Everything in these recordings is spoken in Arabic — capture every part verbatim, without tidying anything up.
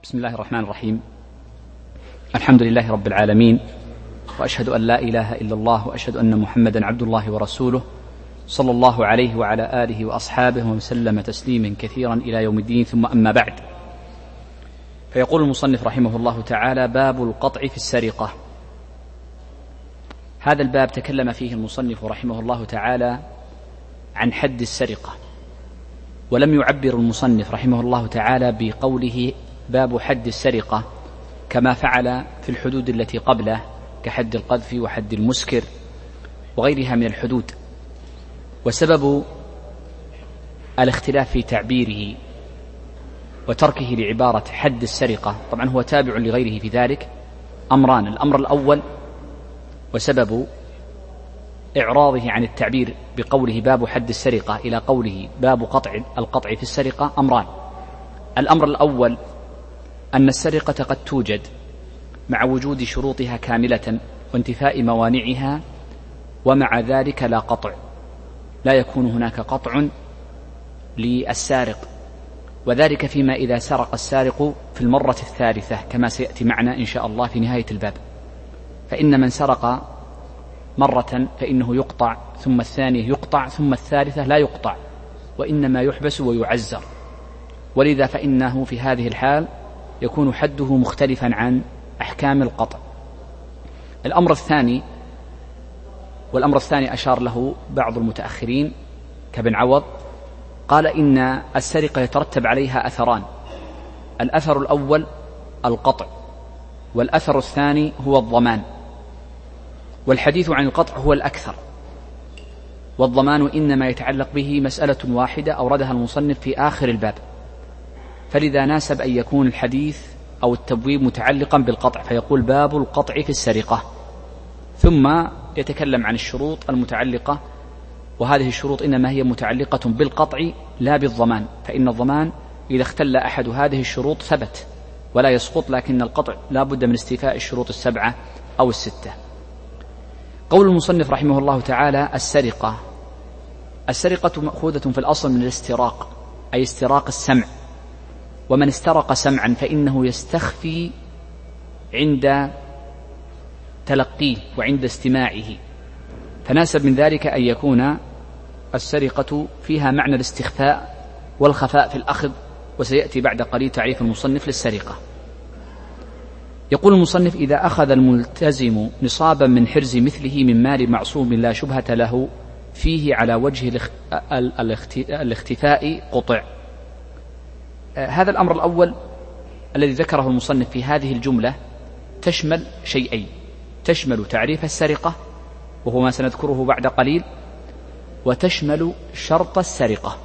بسم الله الرحمن الرحيم. الحمد لله رب العالمين، وأشهد أن لا إله إلا الله، وأشهد أن محمدا عبد الله ورسوله، صلى الله عليه وعلى آله وأصحابه وسلم تسليما كثيرا إلى يوم الدين. ثم أما بعد، فيقول المصنف رحمه الله تعالى: باب القطع في السرقة. هذا الباب تكلم فيه المصنف رحمه الله تعالى عن حد السرقة، ولم يعبر المصنف رحمه الله تعالى بقوله باب حد السرقة كما فعل في الحدود التي قبله كحد القذف وحد المسكر وغيرها من الحدود. وسبب الاختلاف في تعبيره وتركه لعبارة حد السرقة، طبعا هو تابع لغيره في ذلك، أمران: الأمر الأول وسبب إعراضه عن التعبير بقوله باب حد السرقة إلى قوله باب قطع القطع في السرقة أمران. الأمر الأول أن السرقة قد توجد مع وجود شروطها كاملة وانتفاء موانعها، ومع ذلك لا قطع، لا يكون هناك قطع للسارق، وذلك فيما إذا سرق السارق في المرة الثالثة كما سيأتي معنا إن شاء الله في نهاية الباب. فإن من سرق مرة فإنه يقطع، ثم الثانية يقطع، ثم الثالثة لا يقطع، وإنما يحبس ويعزر، ولذا فإنه في هذه الحال يكون حده مختلفا عن أحكام القطع. الأمر الثاني، والأمر الثاني أشار له بعض المتأخرين كابن عوض، قال إن السرقة يترتب عليها أثران: الأثر الأول القطع، والأثر الثاني هو الضمان. والحديث عن القطع هو الأكثر، والضمان إنما يتعلق به مسألة واحدة أوردها المصنف في آخر الباب، فلذا ناسب أن يكون الحديث أو التبويب متعلقا بالقطع، فيقول باب القطع في السرقة، ثم يتكلم عن الشروط المتعلقة، وهذه الشروط إنما هي متعلقة بالقطع لا بالضمان، فإن الضمان إذا اختل أحد هذه الشروط ثبت ولا يسقط، لكن القطع لا بد من استيفاء الشروط السبعة أو الستة. قول المصنف رحمه الله تعالى: السرقة. السرقة مأخوذة في الأصل من الاستراق، أي استراق السمع، ومن استرق سمعا فإنه يستخفي عند تلقيه وعند استماعه، فناسب من ذلك أن يكون السرقة فيها معنى الاستخفاء والخفاء في الأخذ، وسيأتي بعد قليل تعريف المصنف للسرقة. يقول المصنف: إذا أخذ الملتزم نصابا من حرز مثله من مال معصوم لا شبهة له فيه على وجه الاختفاء قطع. هذا الأمر الأول الذي ذكره المصنف في هذه الجملة تشمل شيئين: تشمل تعريف السرقة وهو ما سنذكره بعد قليل، وتشمل شرط السرقة،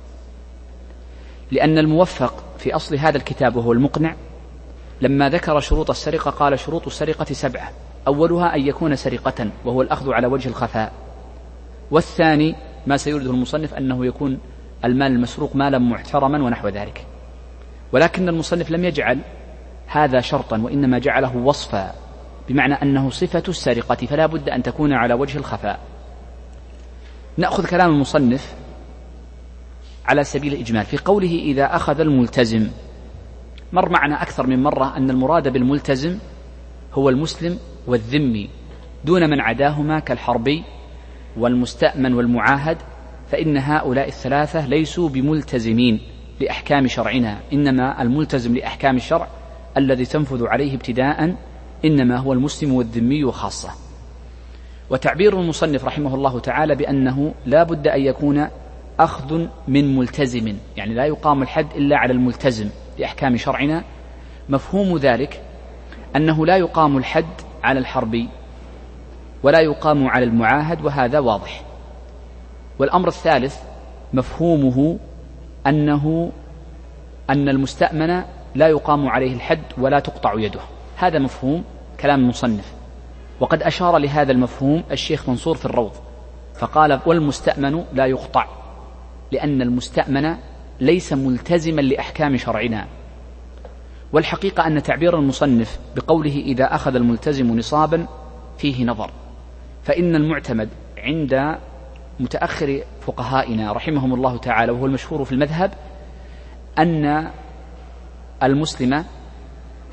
لأن الموفق في أصل هذا الكتاب وهو المقنع لما ذكر شروط السرقة قال شروط السرقة سبعة: أولها أن يكون سرقة وهو الأخذ على وجه الخفاء، والثاني ما سيرده المصنف أنه يكون المال المسروق مالا محترما ونحو ذلك. ولكن المصنف لم يجعل هذا شرطا، وإنما جعله وصفا، بمعنى أنه صفة السرقة فلا بد أن تكون على وجه الخفاء. نأخذ كلام المصنف على سبيل الإجمال في قوله إذا أخذ الملتزم. مر معنا أكثر من مرة أن المراد بالملتزم هو المسلم والذمي دون من عداهما كالحربي والمستأمن والمعاهد، فإن هؤلاء الثلاثة ليسوا بملتزمين لأحكام شرعنا، إنما الملتزم لأحكام الشرع الذي تنفذ عليه ابتداء إنما هو المسلم والذمي خاصة. وتعبير المصنف رحمه الله تعالى بأنه لا بد أن يكون أخذ من ملتزم، يعني لا يقام الحد إلا على الملتزم لأحكام شرعنا، مفهوم ذلك أنه لا يقام الحد على الحربي ولا يقام على المعاهد، وهذا واضح. والأمر الثالث مفهومه أنه أن المستأمن لا يقام عليه الحد ولا تقطع يده، هذا مفهوم كلام المصنف، وقد أشار لهذا المفهوم الشيخ منصور في الروض فقال: والمستأمن لا يقطع، لأن المستأمن ليس ملتزما لأحكام شرعنا. والحقيقة أن تعبير المصنف بقوله إذا أخذ الملتزم نصابا فيه نظر، فإن المعتمد عند متأخر فقهائنا رحمهم الله تعالى وهو المشهور في المذهب أن المسلم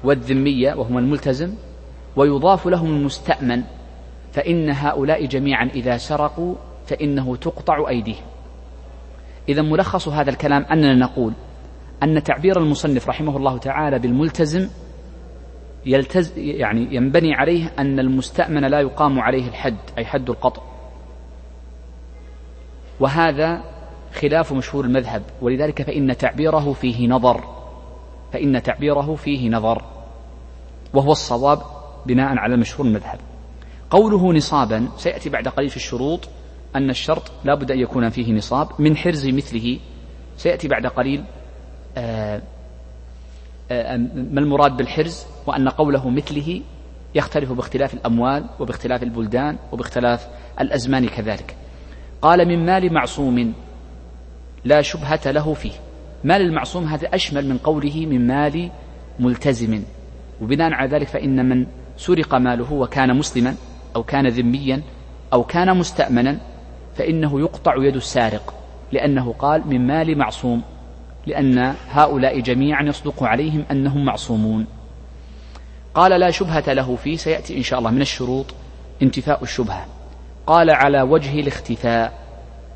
والذمية وهم الملتزم، ويضاف لهم المستأمن، فإن هؤلاء جميعا إذا سرقوا فإنه تقطع أيديهم. إذا ملخص هذا الكلام أننا نقول أن تعبير المصنف رحمه الله تعالى بالملتزم يلتز يعني ينبني عليه أن المستأمن لا يقام عليه الحد، أي حد القطع، وهذا خلاف مشهور المذهب، ولذلك فإن تعبيره فيه نظر فإن تعبيره فيه نظر وهو الصواب بناء على مشهور المذهب. قوله نصابا سيأتي بعد قليل في الشروط أن الشرط لا بد أن يكون فيه نصاب. من حرز مثله سيأتي بعد قليل آآ آآ ما المراد بالحرز، وأن قوله مثله يختلف باختلاف الأموال وباختلاف البلدان وباختلاف الأزمان كذلك. قال من مال معصوم لا شبهة له فيه. مال المعصوم هذا أشمل من قوله من مال ملتزم، وبناء على ذلك فإن من سرق ماله وكان مسلما أو كان ذميا أو كان مستأمنا فإنه يقطع يد السارق، لأنه قال من مال معصوم، لأن هؤلاء جميعا يصدق عليهم أنهم معصومون. قال لا شبهة له فيه، سيأتي إن شاء الله من الشروط انتفاء الشبهة. قال على وجه الاختفاء.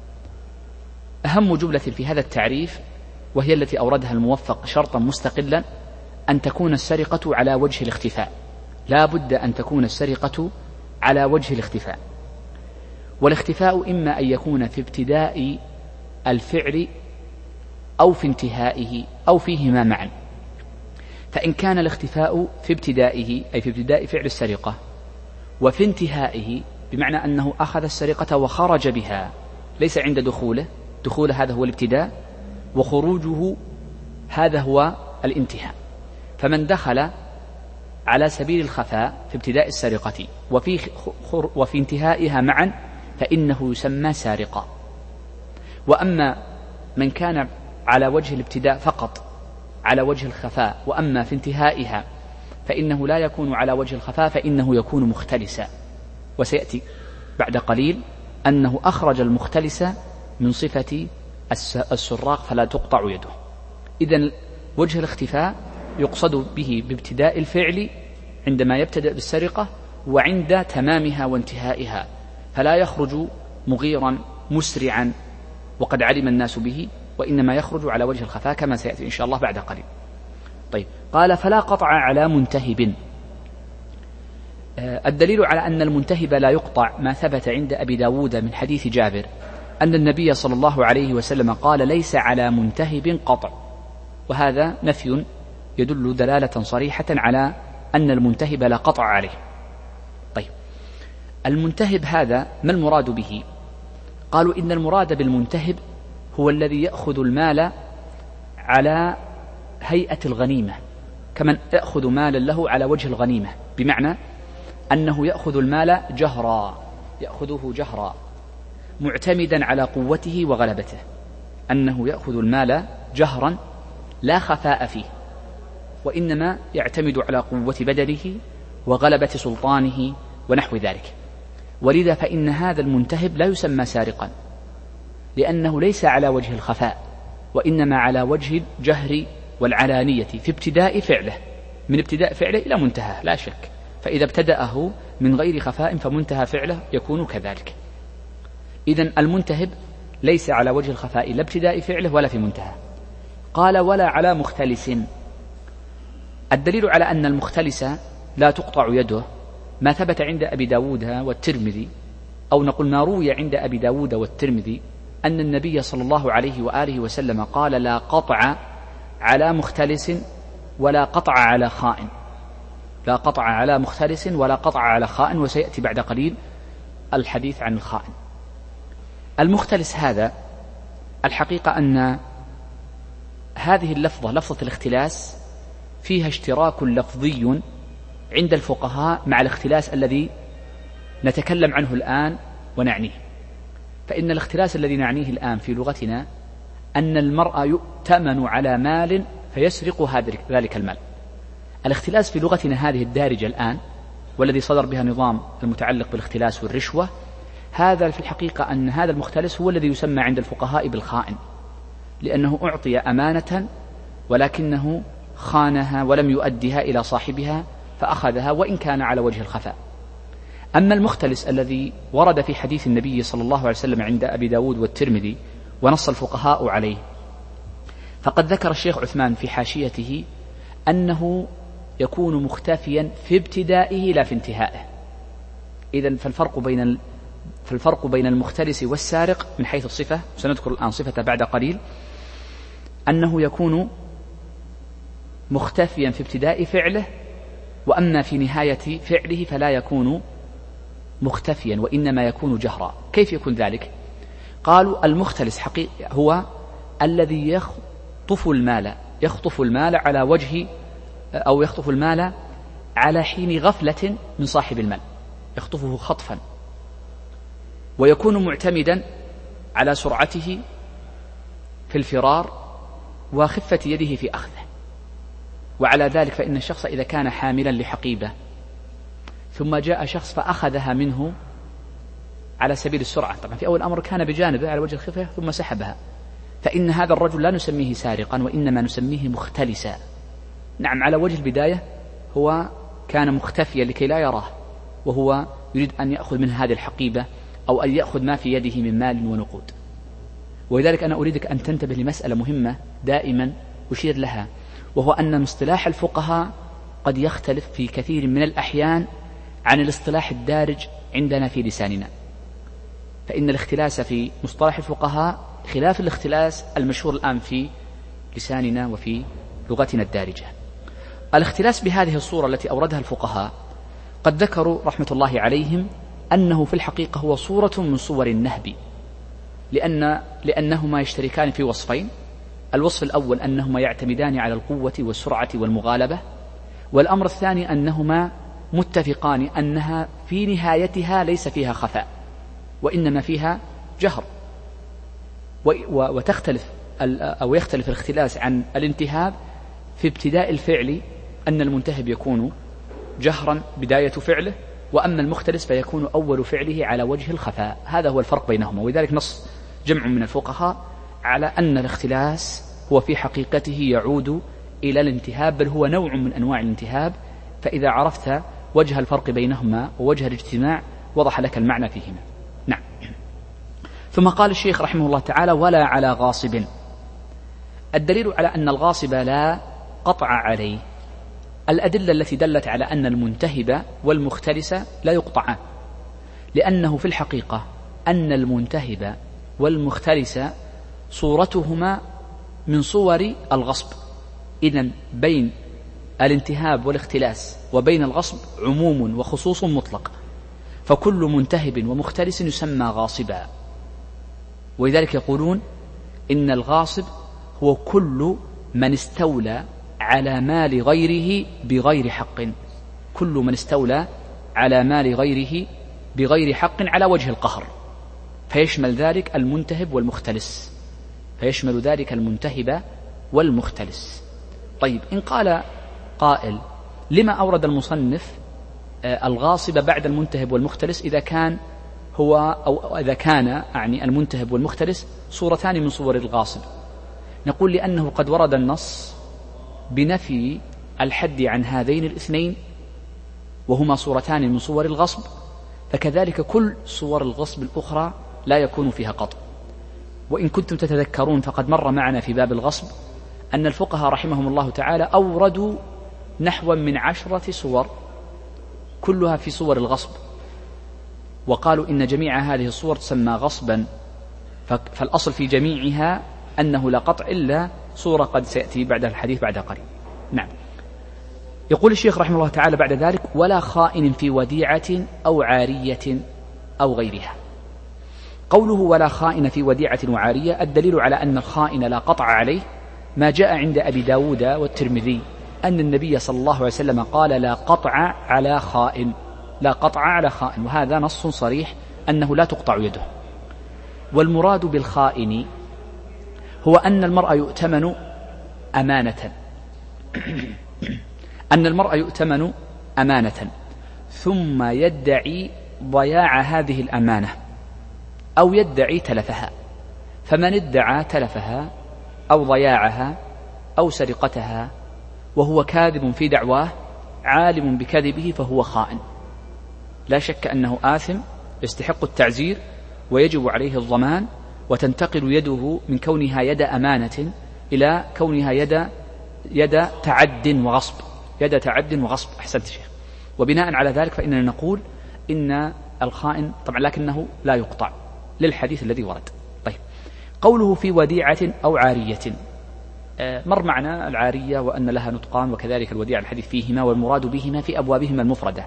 أهم جملة في هذا التعريف وهي التي أوردها الموفق شرطا مستقلا أن تكون السرقة على وجه الاختفاء، لا بد أن تكون السرقة على وجه الاختفاء. والاختفاء إما أن يكون في ابتداء الفعل أو في انتهائه أو فيهما معا. فإن كان الاختفاء في ابتدائه أي في ابتداء فعل السرقة وفي انتهائه بمعنى أنه أخذ السرقة وخرج بها ليس عند دخوله، دخول هذا هو الابتداء وخروجه هذا هو الانتهاء. فمن دخل على سبيل الخفاء في ابتداء السرقة وفي, وفي انتهائها معا فإنه يسمى سارقا. وأما من كان على وجه الابتداء فقط على وجه الخفاء وأما في انتهائها فإنه لا يكون على وجه الخفاء، فإنه يكون مختلسا، وسيأتي بعد قليل أنه أخرج المختلس من صفة السراق فلا تقطع يده. إذن وجه الاختفاء يقصد به بابتداء الفعل عندما يبتدأ بالسرقة وعند تمامها وانتهائها، فلا يخرج مغيرا مسرعا وقد علم الناس به، وإنما يخرج على وجه الخفاء كما سيأتي إن شاء الله بعد قليل. طيب، قال فلا قطع على منتهب. الدليل على أن المنتهب لا يقطع ما ثبت عند أبي داود من حديث جابر أن النبي صلى الله عليه وسلم قال ليس على منتهب قطع، وهذا نفي يدل دلالة صريحة على أن المنتهب لا قطع عليه. طيب، المنتهب هذا ما المراد به؟ قالوا إن المراد بالمنتهب هو الذي يأخذ المال على هيئة الغنيمة، كمن يأخذ مالا له على وجه الغنيمة، بمعنى أنه يأخذ المال جهرا، يأخذه جهرا معتمدا على قوته وغلبته، أنه يأخذ المال جهرا لا خفاء فيه، وإنما يعتمد على قوة بدنه وغلبة سلطانه ونحو ذلك. ولذا فإن هذا المنتهب لا يسمى سارقا، لأنه ليس على وجه الخفاء وإنما على وجه الجهر والعلانية في ابتداء فعله، من ابتداء فعله إلى منتهى لا شك. فإذا ابتدأه من غير خفاء فمنتهى فعله يكون كذلك. إذن المنتهب ليس على وجه الخفاء لا ابتداء فعله ولا في منتهى. قال ولا على مختلس. الدليل على أن المختلس لا تقطع يده ما ثبت عند أبي داود والترمذي، أو نقول ما روي عند أبي داود والترمذي أن النبي صلى الله عليه وآله وسلم قال لا قطع على مختلس ولا قطع على خائن، لا قطع على مختلس ولا قطع على خائن، وسيأتي بعد قليل الحديث عن الخائن. المختلس هذا الحقيقة أن هذه اللفظة لفظة الاختلاس فيها اشتراك لفظي عند الفقهاء مع الاختلاس الذي نتكلم عنه الآن ونعنيه. فإن الاختلاس الذي نعنيه الآن في لغتنا أن المرء يؤتمن على مال فيسرق ذلك المال. الاختلاس في لغتنا هذه الدارجة الآن والذي صدر بها نظام المتعلق بالاختلاس والرشوة، هذا في الحقيقة أن هذا المختلس هو الذي يسمى عند الفقهاء بالخائن، لأنه أعطي أمانة ولكنه خانها ولم يؤدها إلى صاحبها فأخذها وإن كان على وجه الخفاء. أما المختلس الذي ورد في حديث النبي صلى الله عليه وسلم عند أبي داود والترمذي ونص الفقهاء عليه، فقد ذكر الشيخ عثمان في حاشيته أنه يكون مختفيا في ابتدائه لا في انتهائه. إذن فالفرق بين فالفرق بين المختلس والسارق من حيث الصفة، سنذكر الآن صفة بعد قليل، أنه يكون مختفيا في ابتداء فعله، وأما في نهاية فعله فلا يكون مختفيا وإنما يكون جهرا. كيف يكون ذلك؟ قالوا المختلس حقيقة هو الذي يخطف المال يخطف المال على وجه أو يخطف المال على حين غفلة من صاحب المال، يخطفه خطفا، ويكون معتمدا على سرعته في الفرار وخفة يده في أخذه. وعلى ذلك فإن الشخص إذا كان حاملا لحقيبة ثم جاء شخص فأخذها منه على سبيل السرعة، طبعا في أول الأمر كان بجانبه على وجه الخفة ثم سحبها، فإن هذا الرجل لا نسميه سارقا وإنما نسميه مختلسا. نعم، على وجه البداية هو كان مختفيا لكي لا يراه، وهو يريد أن يأخذ من هذه الحقيبة أو أن يأخذ ما في يده من مال ونقود. ولذلك أنا أريدك أن تنتبه لمسألة مهمة دائما أشير لها، وهو أن مصطلح الفقهاء قد يختلف في كثير من الأحيان عن الاصطلاح الدارج عندنا في لساننا. فإن الاختلاس في مصطلح الفقهاء خلاف الاختلاس المشهور الآن في لساننا وفي لغتنا الدارجة. الاختلاس بهذه الصورة التي أوردها الفقهاء قد ذكروا رحمة الله عليهم أنه في الحقيقة هو صورة من صور النهب، لأن لأنهما يشتركان في وصفين. الوصف الأول أنهما يعتمدان على القوة والسرعة والمغالبة، والأمر الثاني أنهما متفقان أنها في نهايتها ليس فيها خفاء وإنما فيها جهر. وتختلف أو يختلف الاختلاس عن الانتهاب في ابتداء الفعل، أن المنتهب يكون جهرا بداية فعله، وأما المختلس فيكون أول فعله على وجه الخفاء. هذا هو الفرق بينهما. ولذلك نص جمع من الفقهاء على أن الاختلاس هو في حقيقته يعود إلى الانتهاب، بل هو نوع من أنواع الانتهاب. فإذا عرفت وجه الفرق بينهما ووجه الاجتماع وضح لك المعنى فيهما. نعم. ثم قال الشيخ رحمه الله تعالى: ولا على غاصب. الدليل على أن الغاصب لا قطع عليه الأدلة التي دلت على أن المنتهب والمختلس لا يقطعان، لأنه في الحقيقة أن المنتهب والمختلس صورتهما من صور الغصب. إذن بين الانتهاب والاختلاس وبين الغصب عموم وخصوص مطلق، فكل منتهب ومختلس يسمى غاصبا. ولذلك يقولون إن الغاصب هو كل من استولى على مال غيره بغير حق، كل من استولى على مال غيره بغير حق على وجه القهر، فيشمل ذلك المنتهب والمختلس، فيشمل ذلك المنتهب والمختلس. طيب، إن قال قائل: لما أورد المصنف الغاصب بعد المنتهب والمختلس إذا كان هو أو إذا كان يعني المنتهب والمختلس صورتان من صور الغاصب؟ نقول: لأنه قد ورد النص بنفي الحد عن هذين الاثنين، وهما صورتان من صور الغصب، فكذلك كل صور الغصب الأخرى لا يكون فيها قطع. وإن كنتم تتذكرون فقد مر معنا في باب الغصب أن الفقهاء رحمهم الله تعالى أوردوا نحو من عشرة صور كلها في صور الغصب، وقالوا إن جميع هذه الصور تسمى غصبا، فالأصل في جميعها أنه لا قطع إلا صورة قد سيأتي بعد الحديث بعد قليل. نعم. يقول الشيخ رحمه الله تعالى بعد ذلك: ولا خائن في وديعة أو عارية أو غيرها. قوله ولا خائن في وديعة وعارية، الدليل على أن الخائن لا قطع عليه ما جاء عند أبي داود والترمذي أن النبي صلى الله عليه وسلم قال: لا قطع على خائن، لا قطع على خائن، وهذا نص صريح أنه لا تقطع يده. والمراد بالخائن هو أن المرء يؤتمن أمانة أن المرء يؤتمن أمانة ثم يدعي ضياع هذه الأمانة أو يدعي تلفها، فمن ادعى تلفها أو ضياعها أو سرقتها وهو كاذب في دعواه عالم بكذبه فهو خائن، لا شك أنه آثم يستحق التعزير ويجب عليه الضمان، وتنتقل يده من كونها يد أمانة إلى كونها يد يد تعد وغصب، يد تعد وغصب. أحسنت شيخ. وبناء على ذلك فإننا نقول إن الخائن طبعا لكنه لا يقطع للحديث الذي ورد. طيب، قوله في وديعة أو عارية، مر معنا العارية وأن لها نطقان، وكذلك الوديعة الحديث فيهما، والمراد بهما في أبوابهما المفردة.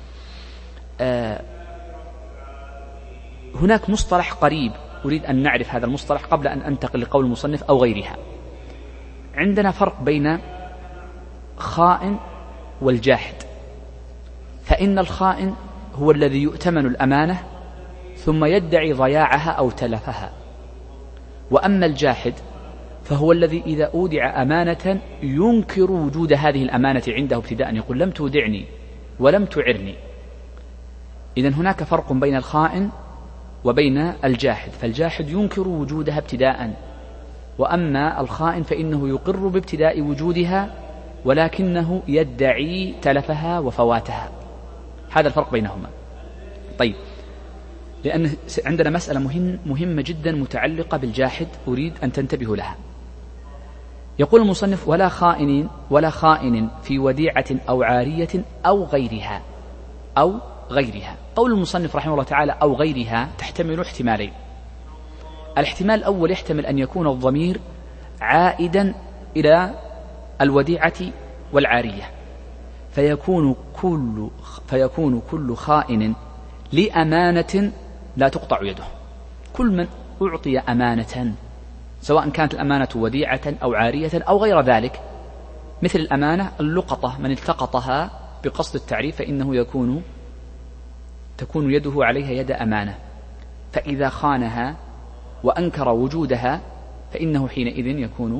هناك مصطلح قريب أريد أن نعرف هذا المصطلح قبل أن أنتقل لقول المصنف أو غيرها. عندنا فرق بين خائن والجاحد، فإن الخائن هو الذي يؤتمن الأمانة ثم يدعي ضياعها أو تلفها، وأما الجاحد فهو الذي إذا أودع أمانة ينكر وجود هذه الأمانة عنده ابتداء، يقول لم تودعني ولم تعرني. إذن هناك فرق بين الخائن وبين الجاحد، فالجاحد ينكر وجودها ابتداء، وأما الخائن فإنه يقر بابتداء وجودها ولكنه يدعي تلفها وفواتها. هذا الفرق بينهما. طيب، لأن عندنا مسألة مهم مهمة جدا متعلقة بالجاحد أريد أن تنتبهوا لها. يقول المصنف: ولا خائن ولا خائن في وديعة أو عارية أو غيرها أو غيرها. قول المصنف رحمه الله تعالى أو غيرها تحتمل احتمالين. الاحتمال الأول يحتمل أن يكون الضمير عائدا إلى الوديعة والعارية، فيكون كل فيكون كل خائن لأمانة لا تقطع يده. كل من أعطي أمانة سواء كانت الأمانة وديعة أو عارية أو غير ذلك، مثل الأمانة اللقطة، من التقطها بقصد التعريف فإنه يكون تكون يده عليها يد أمانة، فإذا خانها وأنكر وجودها فإنه حينئذ يكون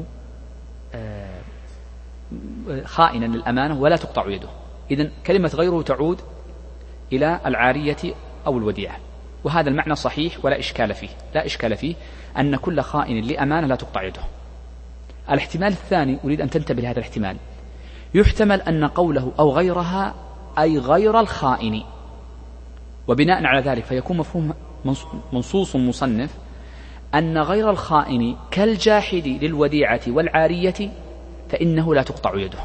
خائنا للأمانة ولا تقطع يده. إذن كلمة غيره تعود إلى العارية أو الوديعة، وهذا المعنى صحيح ولا إشكال فيه، لا إشكال فيه أن كل خائن لأمانة لا تقطع يده. الاحتمال الثاني أريد أن تنتبه لهذا الاحتمال، يحتمل أن قوله أو غيرها أي غير الخائن، وبناء على ذلك فيكون مفهوم منصوص مصنف أن غير الخائن كالجاحد للوديعة والعارية فإنه لا تقطع يده.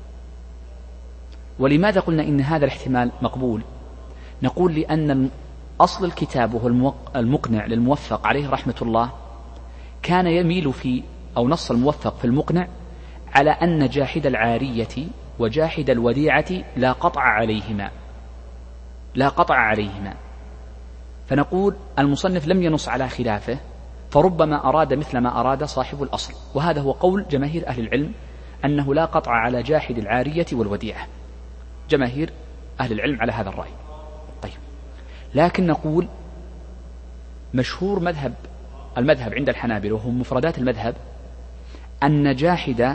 ولماذا قلنا إن هذا الاحتمال مقبول؟ نقول لأن أصل الكتاب وهو المقنع للموفق عليه رحمة الله كان يميل في أو نص الموفق في المقنع على أن جاحد العارية وجاحد الوديعة لا قطع عليهما لا قطع عليهما فنقول المصنف لم ينص على خلافه، فربما أراد مثل ما أراد صاحب الأصل، وهذا هو قول جماهير أهل العلم أنه لا قطع على جاحد العارية والوديعة، جماهير أهل العلم على هذا الرأي. طيب، لكن نقول مشهور مذهب المذهب عند الحنابلة وهم مفردات المذهب أن جاحد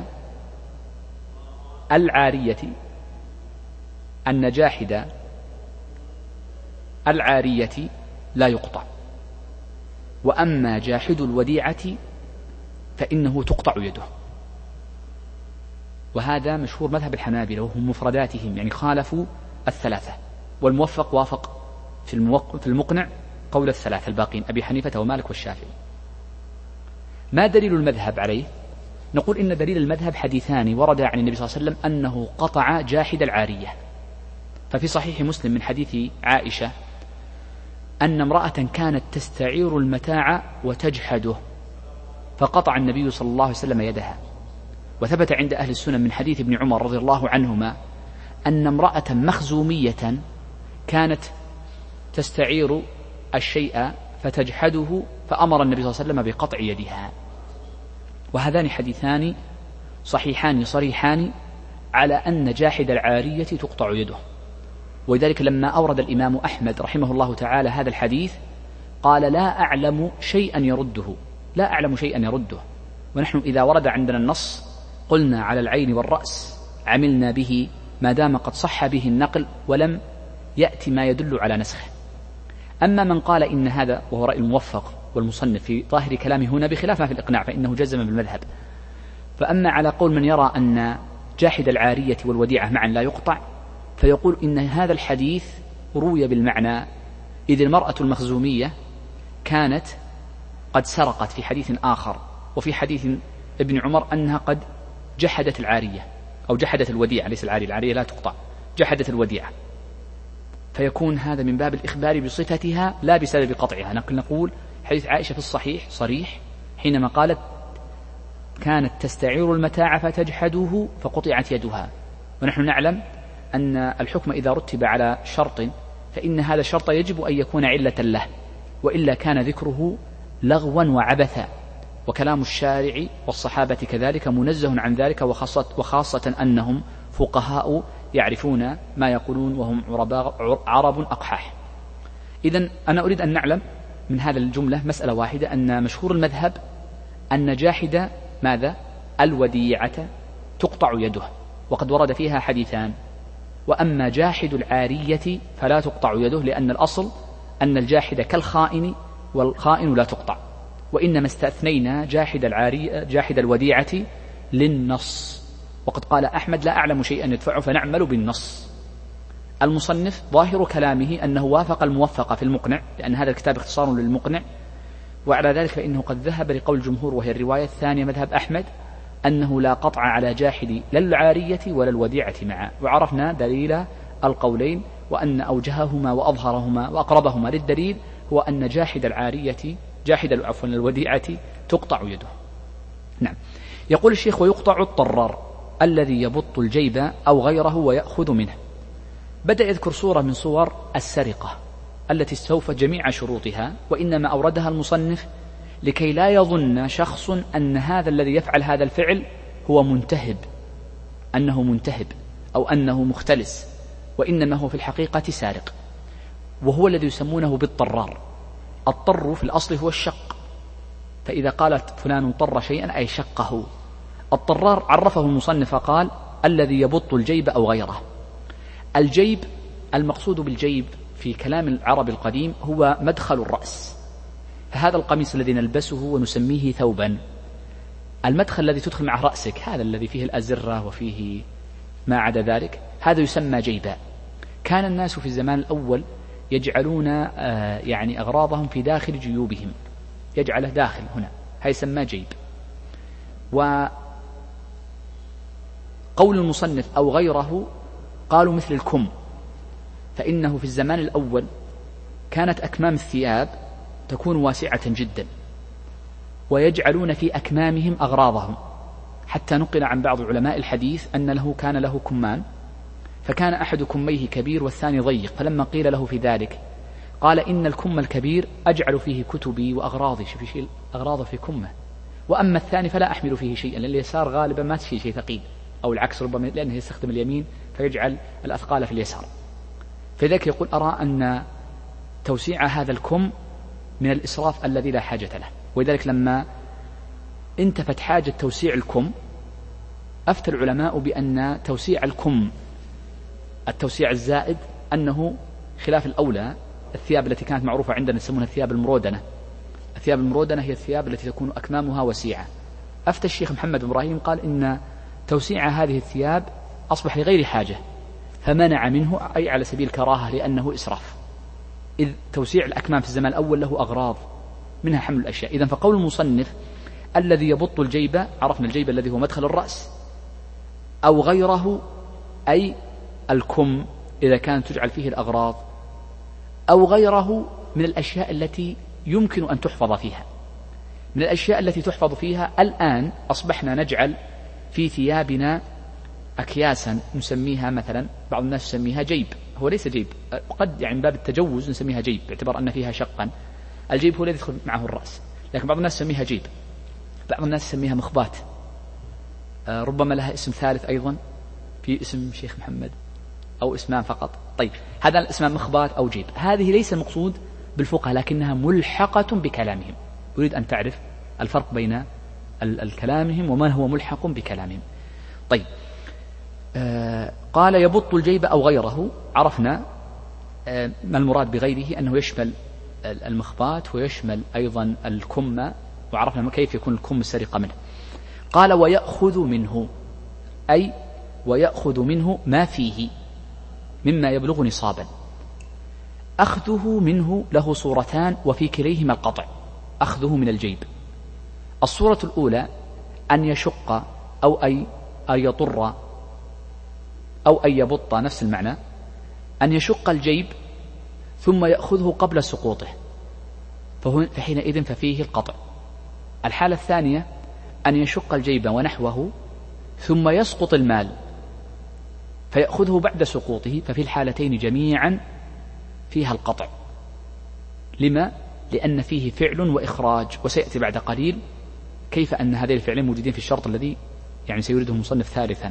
العارية أن جاحد العارية لا يقطع، وأما جاحد الوديعة فإنه تقطع يده. وهذا مشهور مذهب الحنابلة وهم مفرداتهم، يعني خالفوا الثلاثة، والموفق وافق في المقنع قول الثلاثة الباقين أبي حنيفة ومالك والشافعي. ما دليل المذهب عليه؟ نقول إن دليل المذهب حديثان ورد عن النبي صلى الله عليه وسلم أنه قطع جاحد العارية. ففي صحيح مسلم من حديث عائشة أن امرأة كانت تستعير المتاع وتجحده فقطع النبي صلى الله عليه وسلم يدها. وثبت عند أهل السنن من حديث ابن عمر رضي الله عنهما أن امرأة مخزومية كانت تستعير الشيء فتجحده فأمر النبي صلى الله عليه وسلم بقطع يدها. وهذان حديثان صحيحان صريحان على أن جاحد العارية تقطع يده. ولذلك لما أورد الإمام أحمد رحمه الله تعالى هذا الحديث قال لا أعلم شيئا يرده لا أعلم شيئا يرده ونحن إذا ورد عندنا النص قلنا على العين والرأس عملنا به ما دام قد صح به النقل ولم يأتي ما يدل على نسخه. أما من قال إن هذا وهو رأي الموفق والمصنف في ظاهر كلامه هنا بخلاف ما في الإقناع فإنه جزم بالمذهب. فأما على قول من يرى أن جاحد العارية والوديعة معا لا يقطع، فيقول إن هذا الحديث روي بالمعنى، إذ المرأة المخزومية كانت قد سرقت في حديث آخر، وفي حديث ابن عمر أنها قد جحدت العارية أو جحدت الوديعة، ليس العارية، العارية لا تقطع، جحدت الوديعة، فيكون هذا من باب الإخبار بصفتها لا بسبب قطعها. نقول حديث عائشة في الصحيح صريح حينما قالت كانت تستعير المتاع فتجحده فقطعت يدها، ونحن نعلم أن الحكم إذا رتب على شرط فإن هذا الشرط يجب أن يكون علة له، وإلا كان ذكره لغوا وعبثا، وكلام الشارع والصحابة كذلك منزه عن ذلك، وخاصة, وخاصة أنهم فقهاء يعرفون ما يقولون وهم عرب أقحاح. إذن أنا أريد أن نعلم من هذا الجملة مسألة واحدة، أن مشهور المذهب أن جاحد ماذا؟ الوديعة تقطع يده، وقد ورد فيها حديثان، وأما جاحد العارية فلا تقطع يده، لأن الأصل أن الجاحد كالخائن والخائن لا تقطع، وإنما استثنينا جاحد العارية جاحد الوديعة للنص، وقد قال أحمد لا أعلم شيئا يدفعه فنعمل بالنص. المصنف ظاهر كلامه أنه وافق الموفق في المقنع، لأن هذا الكتاب اختصار للمقنع، وعلى ذلك فإنه قد ذهب لقول الجمهور، وهي الرواية الثانية مذهب أحمد، أنه لا قطع على جاحد لا العارية ولا الوديعة معا. وعرفنا دليل القولين، وأن أوجههما وأظهرهما وأقربهما للدليل هو أن جاحد العارية جاحد عفوا الوديعة تقطع يده. نعم. يقول الشيخ ويقطع الطرار الذي يبط الجيب أو غيره ويأخذ منه. بدأ يذكر صورة من صور السرقة التي استوفت جميع شروطها، وإنما أوردها المصنف لكي لا يظن شخص أن هذا الذي يفعل هذا الفعل هو منتهب، أنه منتهب أو أنه مختلس، وإنما هو في الحقيقة سارق، وهو الذي يسمونه بالطرار. الطر في الأصل هو الشق، فإذا قالت فلان طر شيئا أي شقه. الطرار عرفه المصنف قال الذي يبط الجيب أو غيره. الجيب المقصود بالجيب في كلام العرب القديم هو مدخل الرأس، فهذا القميص الذي نلبسه ونسميه ثوبا، المدخل الذي تدخل معه رأسك، هذا الذي فيه الأزرة وفيه ما عدا ذلك، هذا يسمى جيبا. كان الناس في الزمان الأول يجعلون آه يعني أغراضهم في داخل جيوبهم، يجعله داخل هنا، هذا يسمى جيب. وقول المصنف أو غيره قالوا مثل الكم، فإنه في الزمان الأول كانت أكمام الثياب تكون واسعة جدا، ويجعلون في أكمامهم أغراضهم، حتى نقل عن بعض علماء الحديث أن له كان له كمان، فكان أحد كميه كبير والثاني ضيق، فلما قيل له في ذلك قال إن الكم الكبير أجعل فيه كتبي وأغراضي، في شيء أغراضه في كمه، وأما الثاني فلا أحمل فيه شيئا، لأن اليسار غالبا ما فيه شيء ثقيل، أو العكس ربما لأنه يستخدم اليمين فيجعل الأثقال في اليسار. فذلك يقول أرى أن توسيع هذا الكم من الإسراف الذي لا حاجة له، ولذلك لما انتفت حاجة توسيع الكم أفتى العلماء بأن توسيع الكم التوسيع الزائد أنه خلاف الأولى. الثياب التي كانت معروفة عندنا يسمونها الثياب المرودنة، الثياب المرودنة هي الثياب التي تكون أكمامها وسيعة. أفتى الشيخ محمد بن إبراهيم قال إن توسيع هذه الثياب أصبح لغير حاجة، فمنع منه، أي على سبيل الكراهة لأنه إسراف، إذ توسيع الأكمام في الزمان الأول له أغراض منها حمل الأشياء. إذن فقول المصنف الذي يبط الجيب، عرفنا الجيب الذي هو مدخل الرأس، أو غيره أي الكم إذا كانت تجعل فيه الأغراض، أو غيره من الأشياء التي يمكن أن تحفظ فيها. من الأشياء التي تحفظ فيها الآن أصبحنا نجعل في ثيابنا أكياسا نسميها مثلا، بعض الناس يسميها جيب، هو ليس جيب، قد يعني من باب التجوز نسميها جيب باعتبار أن فيها شقا. الجيب هو الذي يدخل معه الرأس، لكن بعض الناس يسميها جيب، بعض الناس يسميها مخبات، ربما لها اسم ثالث أيضا، في اسم شيخ محمد أو اسمان فقط. طيب هذا الاسم مخبات أو جيب، هذه ليس المقصود بالفقه لكنها ملحقة بكلامهم. أريد أن تعرف الفرق بين الكلامهم وما هو ملحق بكلامهم. طيب آه قال يبط الجيب أو غيره، عرفنا آه ما المراد بغيره، أنه يشمل المخبات ويشمل أيضا الكم، وعرفنا كيف يكون الكم السرقة منه. قال ويأخذ منه أي ويأخذ منه ما فيه مما يبلغ نصابا. أخذه منه له صورتان وفي كليهما القطع. أخذه من الجيب، الصورة الأولى أن يشق أو أي أن يطر أو أن يبط، نفس المعنى، أن يشق الجيب ثم يأخذه قبل سقوطه، فحينئذ ففيه القطع. الحالة الثانية أن يشق الجيب ونحوه ثم يسقط المال فيأخذه بعد سقوطه، ففي الحالتين جميعا فيها القطع. لما؟ لأن فيه فعل وإخراج، وسيأتي بعد قليل كيف أن هذين الفعلين موجودين في الشرط الذي يعني سيريده المصنف ثالثا.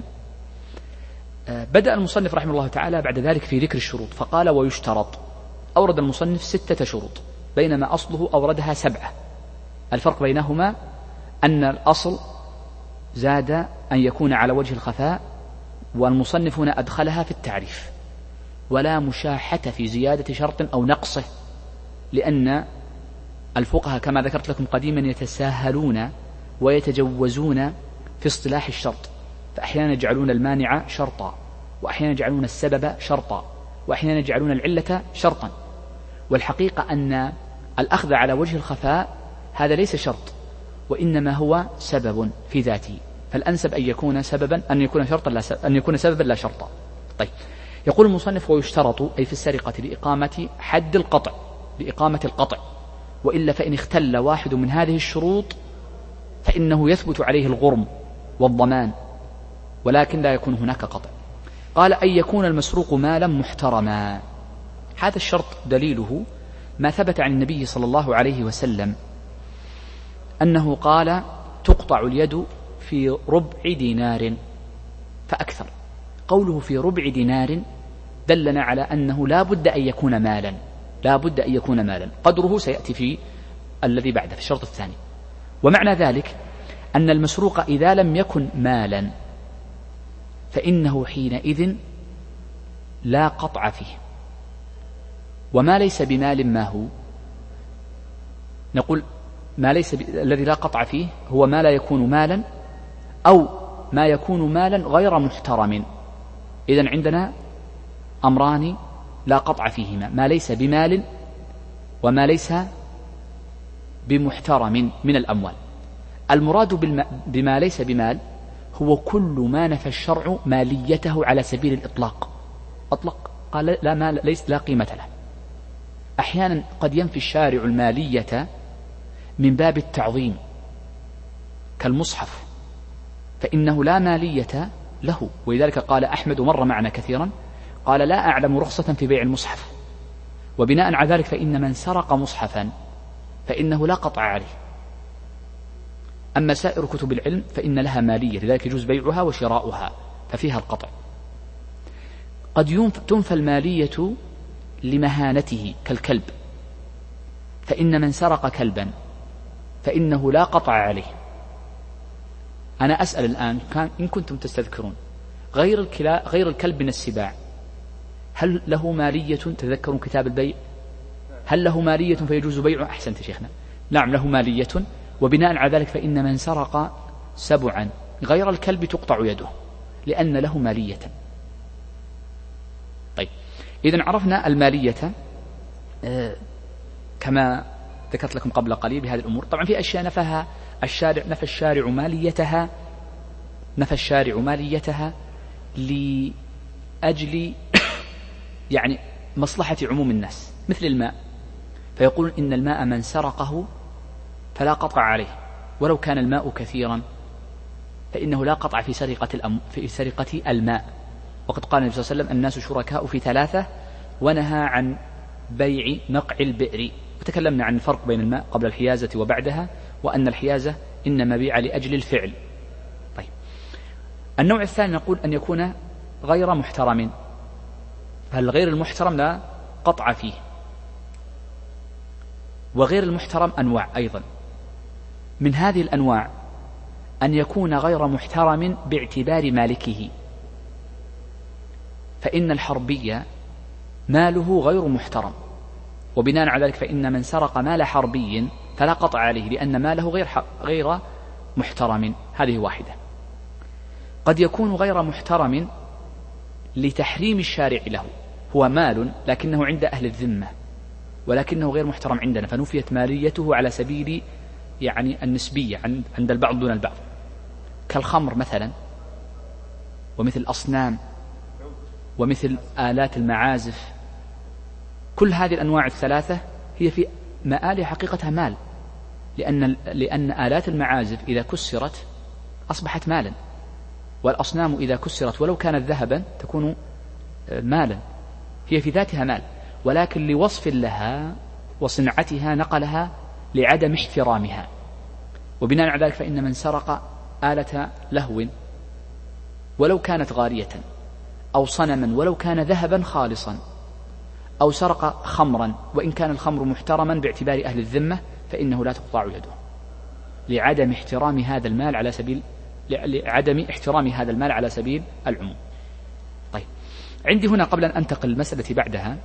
بدأ المصنف رحمه الله تعالى بعد ذلك في ذكر الشروط، فقال ويشترط. أورد المصنف ستة شروط بينما أصله أوردها سبعة. الفرق بينهما أن الأصل زاد أن يكون على وجه الخفاء، والمصنف هنا أدخلها في التعريف، ولا مشاحة في زيادة شرط أو نقصه، لأن الفقهاء كما ذكرت لكم قديما يتساهلون ويتجوزون في اصطلاح الشرط، فأحيانا يجعلون المانع شرطا، وأحيانا يجعلون السبب شرطا، وأحيانا يجعلون العلة شرطا. والحقيقة أن الأخذ على وجه الخفاء هذا ليس شرط، وإنما هو سبب في ذاته، فالأنسب أن يكون سببا أن يكون شرطا لا سبب أن يكون سببا لا شرطا. طيب، يقول المصنف ويشترط أي في السرقة لإقامة حد القطع، لإقامة القطع، وإلا فإن اختل واحد من هذه الشروط فإنه يثبت عليه الغرم والضمان، ولكن لا يكون هناك قطع. قال أن يكون المسروق مالا محترما. هذا الشرط دليله ما ثبت عن النبي صلى الله عليه وسلم أنه قال تقطع اليد في ربع دينار فأكثر. قوله في ربع دينار دلنا على أنه لا بد أن يكون مالا، لا بد أن يكون مالا، قدره سيأتي في الذي بعده في الشرط الثاني. ومعنى ذلك أن المسروق إذا لم يكن مالا فإنه حينئذ لا قطع فيه. وما ليس بمال ما هو؟ نقول ما ليس ب... الذي لا قطع فيه هو ما لا يكون مالا أو ما يكون مالا غير محترم. إذن عندنا أمران لا قطع فيهما: ما ليس بمال وما ليس بمحترم من الأموال. المراد بالم... بما ليس بمال هو كل ما نفى الشرع ماليته على سبيل الإطلاق. أطلق قال لا مال، ليس لا قيمة له. أحيانا قد ينفي الشارع المالية من باب التعظيم كالمصحف، فإنه لا مالية له، ولذلك قال أحمد مر معنا كثيرا قال لا أعلم رخصة في بيع المصحف، وبناء على ذلك فإن من سرق مصحفا فإنه لا قطع عليه. أما سائر كتب العلم فإن لها مالية، لذلك يجوز بيعها وشراؤها ففيها القطع. قد تنفى المالية لمهانته كالكلب، فإن من سرق كلبا فإنه لا قطع عليه. أنا أسأل الآن إن كنتم تستذكرون غير, الكلا غير الكلب من السباع هل له مالية؟ تذكرون كتاب البيع، هل له مالية فيجوز بيعه؟ أحسنت شيخنا، نعم له مالية، وبناء على ذلك فإن من سرق سبعا غير الكلب تقطع يده لأن له مالية. طيب، إذن عرفنا المالية آه كما ذكرت لكم قبل قليل بهذه الأمور. طبعا في أشياء نفها الشارع، نفى الشارع ماليتها نفى الشارع ماليتها لأجل يعني مصلحة عموم الناس، مثل الماء، فيقول إن الماء من سرقه فلا قطع عليه ولو كان الماء كثيرا، فإنه لا قطع في سرقة الأم في سرقة الماء. وقد قال النبي صلى الله عليه وسلم الناس شركاء في ثلاثة، ونهى عن بيع نقع البئر. وتكلمنا عن الفرق بين الماء قبل الحيازة وبعدها، وأن الحيازة إنما بيع لأجل الفعل. طيب، النوع الثاني نقول أن يكون غير محترم، فالغير المحترم لا قطع فيه. وغير المحترم أنواع أيضا، من هذه الأنواع أن يكون غير محترم باعتبار مالكه، فإن الحربي ماله غير محترم، وبناء على ذلك فإن من سرق مال حربي فلا قطع عليه لأن ماله غير غير محترم. هذه واحدة. قد يكون غير محترم لتحريم الشارع له، هو مال لكنه عند أهل الذمة ولكنه غير محترم عندنا، فنفيت ماليته على سبيل يعني النسبية عند البعض دون البعض، كالخمر مثلا، ومثل الأصنام، ومثل آلات المعازف. كل هذه الأنواع الثلاثة هي في مآلها حقيقتها مال، لأن, لأن آلات المعازف إذا كسرت أصبحت مالا، والأصنام إذا كسرت ولو كانت ذهبا تكون مالا، هي في ذاتها مال، ولكن لوصف لها وصنعتها نقلها لعدم احترامها. وبناء على ذلك فإن من سرق آلة لهو ولو كانت غالية، أو صنما ولو كان ذهبا خالصا، أو سرق خمرا وإن كان الخمر محترما باعتبار أهل الذمة، فإنه لا تقطع يده لعدم احترام هذا المال على سبيل لعدم احترام هذا المال على سبيل العموم. طيب، عندي هنا قبل أن أنتقل المسألة بعدها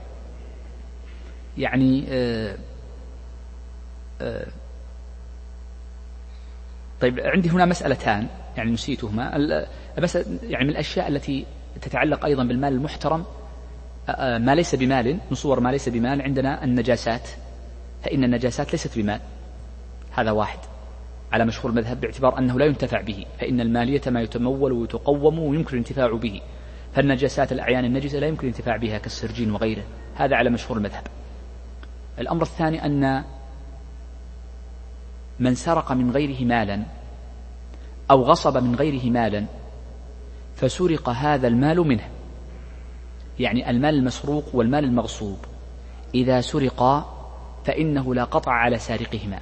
يعني آآ آآ طيب عندي هنا مسألتان يعني نسيتهما، يعني من الأشياء التي تتعلق أيضا بالمال المحترم ما ليس بمال، نصور ما ليس بمال عندنا النجاسات، فإن النجاسات ليست بمال، هذا واحد على مشهور المذهب باعتبار أنه لا ينتفع به، فإن المالية ما يتمول ويتقوم ويمكن الانتفاع به، فالنجاسات الأعيان النجسة لا يمكن الانتفاع بها كالسرجين وغيره، هذا على مشهور المذهب. الأمر الثاني أن من سرق من غيره مالا أو غصب من غيره مالا فسرق هذا المال منه، يعني المال المسروق والمال المغصوب إذا سرقا فإنه لا قطع على سارقهما،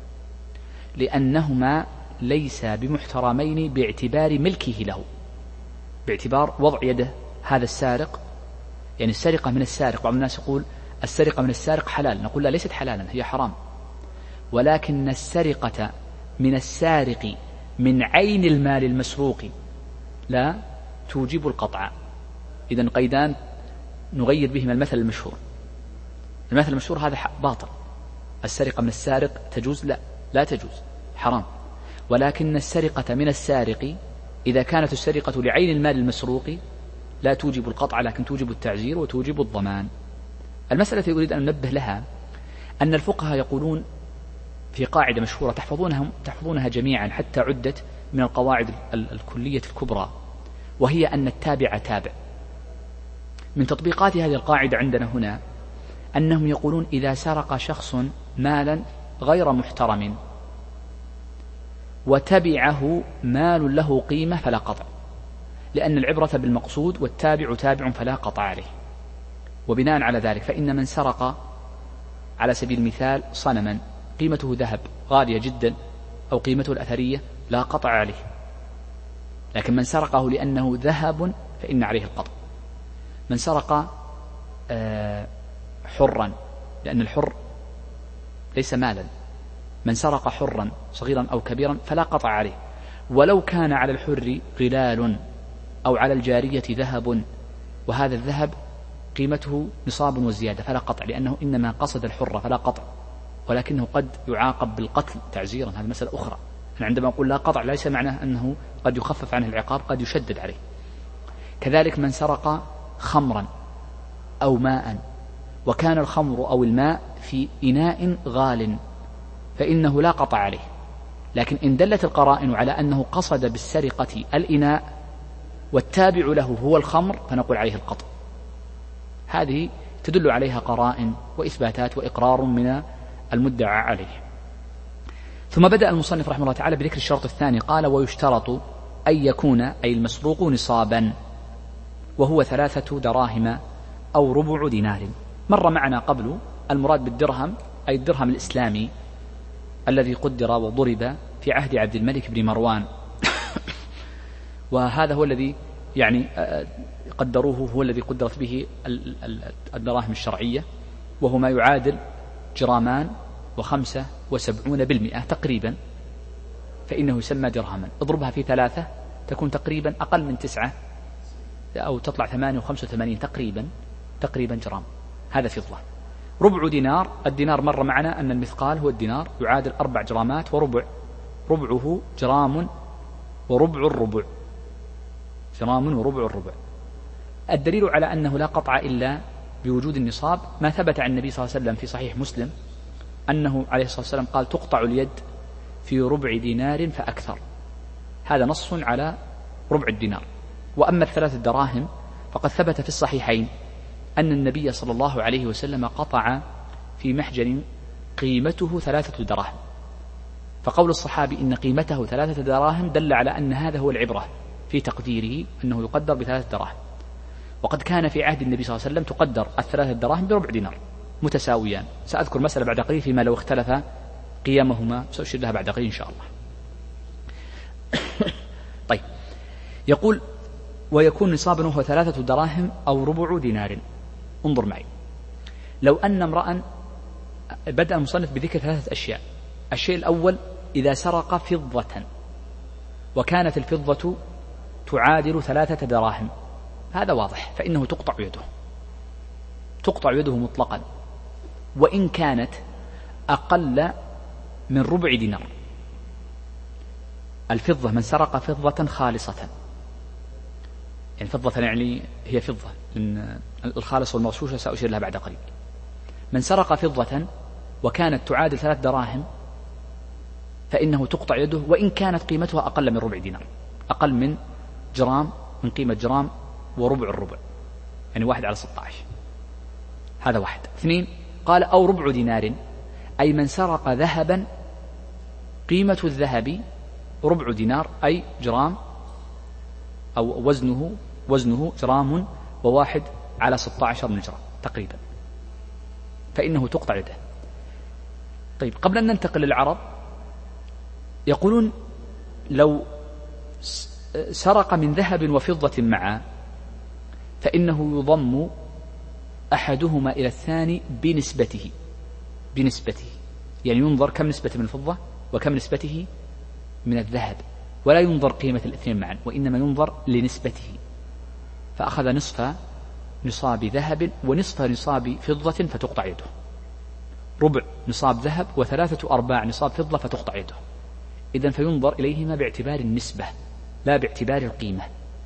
لأنهما ليس بمحترمين باعتبار ملكه له، باعتبار وضع يده هذا السارق، يعني السرقة من السارق. بعض الناس يقول السرقة من السارق حلال، نقول لا، ليست حلالا، هي حرام، ولكن السرقة من السارق من عين المال المسروق لا توجب القطع. إذن قيدان نغير بهما المثل المشهور. المثل المشهور هذا باطل، السرقة من السارق تجوز؟ لا، لا تجوز، حرام. ولكن السرقة من السارق إذا كانت السرقة لعين المال المسروق لا توجب القطع، لكن توجب التعزير وتوجب الضمان. المسألة التي أريد أن ننبه لها أن الفقهاء يقولون في قاعدة مشهورة تحفظونها, تحفظونها جميعا حتى عدت من القواعد الكلية الكبرى، وهي أن التابع تابع. من تطبيقات هذه القاعدة عندنا هنا أنهم يقولون إذا سرق شخص مالا غير محترم وتبعه مال له قيمة فلا قطع، لأن العبرة بالمقصود، والتابع تابع فلا قطع عليه. وبناء على ذلك فإن من سرق على سبيل المثال صنما قيمته ذهب غالية جدا أو قيمته الأثرية لا قطع عليه، لكن من سرقه لأنه ذهب فإن عليه القطع. من سرق حرا، لأن الحر ليس مالا، من سرق حرا صغيرا أو كبيرا فلا قطع عليه، ولو كان على الحر غلال أو على الجارية ذهب وهذا الذهب قيمته نصاب وزيادة فلا قطع، لأنه إنما قصد الحر فلا قطع، ولكنه قد يعاقب بالقتل تعزيرا، هذه مسألة أخرى. عندما نقول لا قطع ليس معناه أنه قد يخفف عنه العقاب، قد يشدد عليه. كذلك من سرق خمرا أو ماء وكان الخمر أو الماء في إناء غال فإنه لا قطع عليه، لكن إن دلت القرائن على أنه قصد بالسرقة الإناء والتابع له هو الخمر فنقول عليه القطع. هذه تدل عليها قرائن وإثباتات وإقرار من المدعى عليه. ثم بدأ المصنف رحمه الله تعالى بذكر الشرط الثاني، قال ويشترط أن يكون أي المسروق نصابا، وهو ثلاثة دراهم أو ربع دينار. مر معنا قبل المراد بالدرهم أي الدرهم الإسلامي الذي قدر وضرب في عهد عبد الملك بن مروان وهذا هو الذي يعني قدروه، هو الذي قدرت به الدراهم الشرعية، وهو ما يعادل جرامان وخمسة وسبعون بالمئة تقريبا، فإنه يسمى درهما. اضربها في ثلاثة تكون تقريبا أقل من تسعة أو تطلع ثمانية وخمسة وثمانين تقريبا تقريبا جرام، هذا فضة. ربع دينار، الدينار مر معنا أن المثقال هو الدينار يعادل أربع جرامات وربع، ربعه جرام وربع الربع، جرام وربع الربع. الدليل على أنه لا قطع إلا بوجود النصاب ما ثبت عن النبي صلى الله عليه وسلم في صحيح مسلم أنه عليه الصلاة والسلام قال تقطع اليد في ربع دينار فأكثر. هذا نص على ربع الدينار. وأما الثلاث دراهم فقد ثبت في الصحيحين أن النبي صلى الله عليه وسلم قطع في محجن قيمته ثلاثة دراهم، فقول الصحابي إن قيمته ثلاثة دراهم دل على أن هذا هو العبرة في تقديره، أنه يقدر بثلاثة دراهم. وقد كان في عهد النبي صلى الله عليه وسلم تقدر الثلاثة دراهم بربع دينار متساويان. سأذكر مسألة بعد قليل فيما لو اختلف قيمهما، سأشير لها بعد قليل إن شاء الله. طيب، يقول ويكون نصابا وهو ثلاثة دراهم أو ربع دينار. انظر معي، لو أن امرأ بدأ المصنف بذكر ثلاثة أشياء. الشيء الأول إذا سرق فضة وكانت الفضة تعادل ثلاثة دراهم، هذا واضح، فإنه تقطع يده، تقطع يده مطلقا وإن كانت أقل من ربع دينار. الفضة من سرق فضة خالصة، يعني فضة يعني هي فضة، لأن الخالص والمغشوشة سأشير لها بعد قليل. من سرق فضة وكانت تعادل ثلاث دراهم فإنه تقطع يده وإن كانت قيمتها أقل من ربع دينار، أقل من جرام، من قيمة جرام وربع الربع، يعني واحد على ستة عشر. هذا واحد. اثنين، قال أو ربع دينار، أي من سرق ذهبا قيمة الذهب ربع دينار، أي جرام أو وزنه وزنه جرام وواحد على ستة عشر من جرام تقريبا، فإنه تقطع يده. طيب، قبل أن ننتقل للعرب، يقولون لو سرق من ذهب وفضة معا فإنه يضم أحدهما إلى الثاني بنسبته بنسبته يعني ينظر كم نسبة من الفضة وكم نسبته من الذهب، ولا ينظر قيمة الاثنين معا، وإنما ينظر لنسبته. فأخذ نصف نصاب ذهب ونصف نصاب فضة فتقطع يده، ربع نصاب ذهب وثلاثة أرباع نصاب فضة فتقطع يده. إذن فينظر إليهما باعتبار النسبة لا باعتبار القيمة.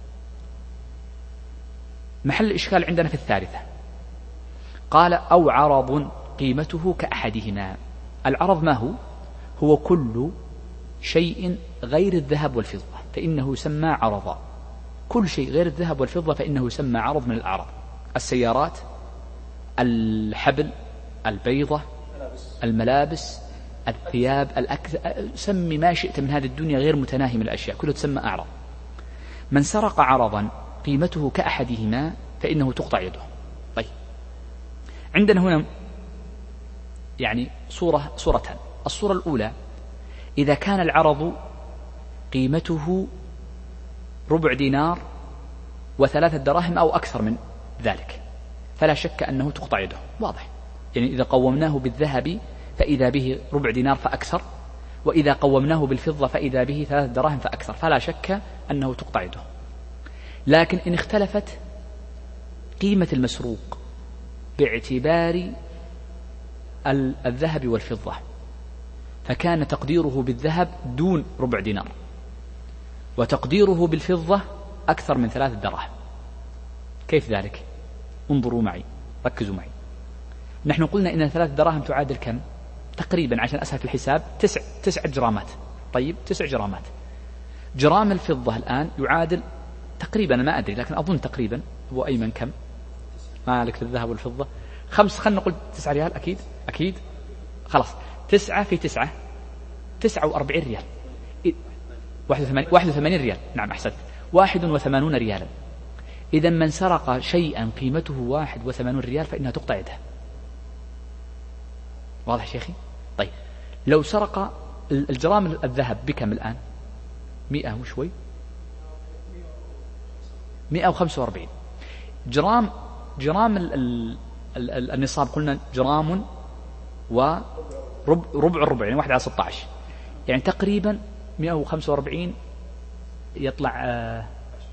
محل الإشكال عندنا في الثالثة، قال أو عرض قيمته كأحدهما. العرض ما هو؟ هو كل شيء غير الذهب والفضة فإنه يسمى عرضا. كل شيء غير الذهب والفضة فإنه يسمى عرض من الأعراض. السيارات، الحبل، البيضة، الملابس، الثياب، الأكل، سمي ما شئت من هذه الدنيا غير متناهي من الأشياء، كله تسمى أعراض. من سرق عرضا قيمته كأحدهما فإنه تقطع يده. طيب، عندنا هنا يعني صورة صورتان. الصورة الأولى، إذا كان العرض قيمته ربع دينار وثلاثة دراهم أو أكثر من ذلك فلا شك أنه تقطع يده، واضح. يعني إذا قومناه بالذهب فإذا به ربع دينار فأكثر، وإذا قومناه بالفضة فإذا به ثلاثة دراهم فأكثر، فلا شك أنه تقطع يده. لكن إن اختلفت قيمة المسروق باعتبار الذهب والفضة فكان تقديره بالذهب دون ربع دينار وتقديره بالفضة أكثر من ثلاثة دراهم، كيف ذلك؟ انظروا معي، ركزوا معي. نحن قلنا إن ثلاث دراهم تعادل كم؟ تقريبا عشان أسهل في الحساب تسع تسع جرامات. طيب، تسع جرامات. جرام الفضة الآن يعادل تقريبا، ما أدري لكن أظن تقريبا، أبو أيمن كم؟ مالك في الذهب والفضة؟ خمس، خلنا نقول تسعة ريال. أكيد أكيد خلاص، تسعة في تسعة تسعة وأربعين ريال، واحد وثمانين ريال. نعم أحسنت، واحد وثمانون ريالا. إذا من سرق شيئا قيمته واحد وثمانون ريال فإنها تقطع يده. واضح شيخي؟ طيب، لو سرق الجرام الذهب بكم الآن؟ مئة وشوي، مئة وخمسة وأربعين جرام. جرام ال ال ال النصاب قلنا جرام وربع ربع الربع، يعني واحد على ستة عشر، يعني تقريبا مئة وخمسة وأربعين يطلع آه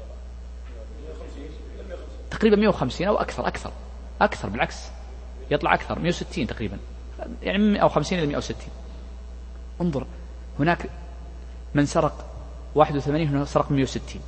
تقريبا مئة وخمسين أو أكثر أكثر أكثر بالعكس يطلع أكثر، مئة وستين تقريبا، يعني من مئة وخمسين إلى مئة وستين. انظر، هناك من سرق واحد وثمانين، هنا سرق مئة وستين.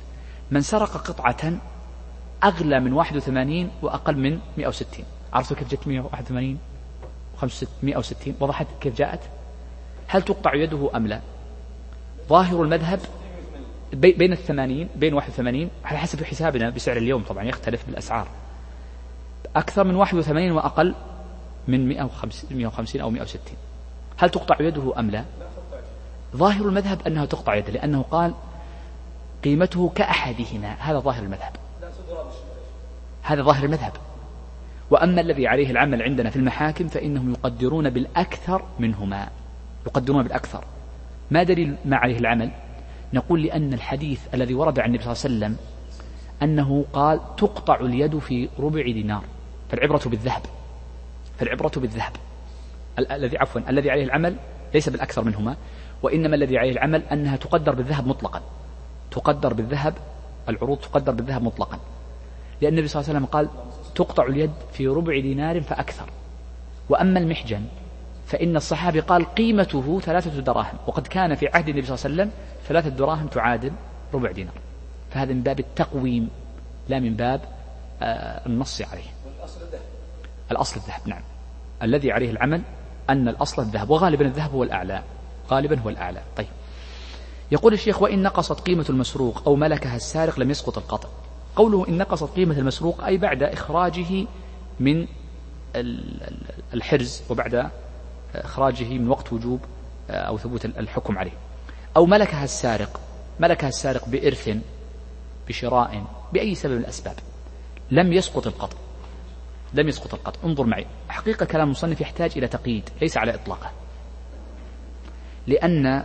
من سرق قطعة أغلى من واحد وثمانين وأقل من مئة وستين. عرفتوا كيف جت مئة وواحد وثمانين ومئة وستين؟ وضحت كيف جاءت؟ هل تقطع يده أم لا؟ ظاهر المذهب بين الثمانين بين واحد وثمانين على حسب حسابنا بسعر اليوم، طبعا يختلف بالأسعار، أكثر من واحد وثمانين وأقل من مئة وخمسين أو مئة وستين. هل تقطع يده أم لا؟ ظاهر المذهب أنها تقطع يده، لأنه قال قيمته كأحدهما، هذا ظاهر المذهب، هذا ظاهر المذهب. وأما الذي عليه العمل عندنا في المحاكم فإنهم يقدرون بالأكثر منهما، يقدرون بالأكثر. ما دليل ما عليه العمل؟ نقول لأن الحديث الذي ورد عن النبي صلى الله عليه وسلم أنه قال تقطع اليد في ربع دينار، فالعبرة بالذهب، فالعبرة بالذهب الذي عفوا الذي عليه العمل ليس بالأكثر منهما، وإنما الذي عليه العمل أنها تقدر بالذهب مطلقا، تقدر بالذهب، العروض تقدر بالذهب مطلقا، لأن النبي صلى الله عليه وسلم قال تقطع اليد في ربع دينار فأكثر. وأما المحجن فإن الصحابي قال قيمته ثلاثة دراهم، وقد كان في عهد النبي صلى الله عليه وسلم ثلاثة دراهم تعادل ربع دينار، فهذا من باب التقويم لا من باب آه النص عليه. والأصل الذهب، الأصل الذهب نعم، الذي عليه العمل أن الأصل الذهب، وغالبا الذهب هو الأعلى، غالبا هو الأعلى. طيب، يقول الشيخ وإن نقصت قيمة المسروق أو ملكها السارق لم يسقط القطع. قوله إن نقصت قيمة المسروق أي بعد إخراجه من الحرز وبعد إخراجه من وقت وجوب أو ثبوت الحكم عليه. أو ملكها السارق، ملكها السارق بإرث بشراء بأي سبب من الأسباب، لم يسقط القطع، لم يسقط القطع. انظر معي، حقيقة كلام المصنف يحتاج إلى تقييد ليس على إطلاقه، لأن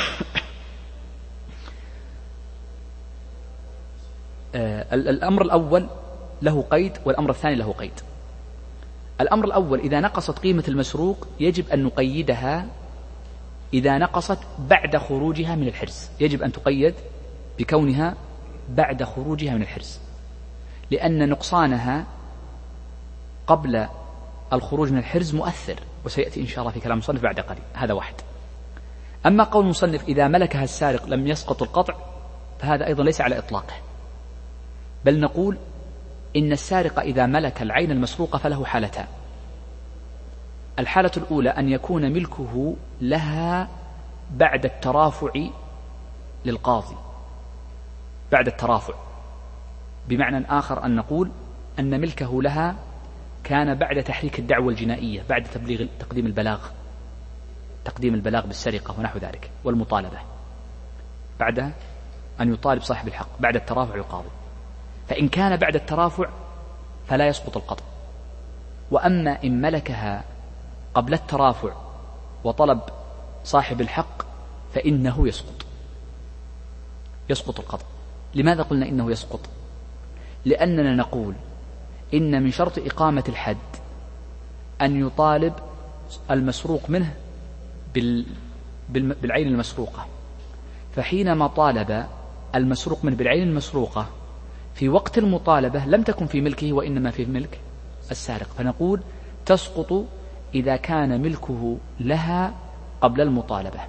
الأمر الأول له قيد والأمر الثاني له قيد. الأمر الأول إذا نقصت قيمة المسروق يجب أن نقيدها، إذا نقصت بعد خروجها من الحرز يجب أن تقيد بكونها بعد خروجها من الحرز، لأن نقصانها قبل الخروج من الحرز مؤثر، وسيأتي إن شاء الله في كلام المصنف بعد قليل. هذا واحد. أما قول المصنف إذا ملكها السارق لم يسقط القطع فهذا أيضا ليس على إطلاقه، بل نقول إن السارق إذا ملك العين المسروقة فله حالتان. الحالة الأولى أن يكون ملكه لها بعد الترافع للقاضي، بعد الترافع، بمعنى آخر أن نقول أن ملكه لها كان بعد تحريك الدعوة الجنائية، بعد تبليغ تقديم البلاغ، تقديم البلاغ بالسرقة ونحو ذلك والمطالبة، بعد أن يطالب صاحب الحق بعد الترافع للقاضي. فإن كان بعد الترافع فلا يسقط القطع. وأما إن ملكها قبل الترافع وطلب صاحب الحق فإنه يسقط، يسقط القطع. لماذا قلنا إنه يسقط؟ لأننا نقول إن من شرط إقامة الحد أن يطالب المسروق منه بال... بال... بالعين المسروقة، فحينما طالب المسروق منه بالعين المسروقة في وقت المطالبة لم تكن في ملكه وإنما في ملك السارق، فنقول تسقط إذا كان ملكه لها قبل المطالبة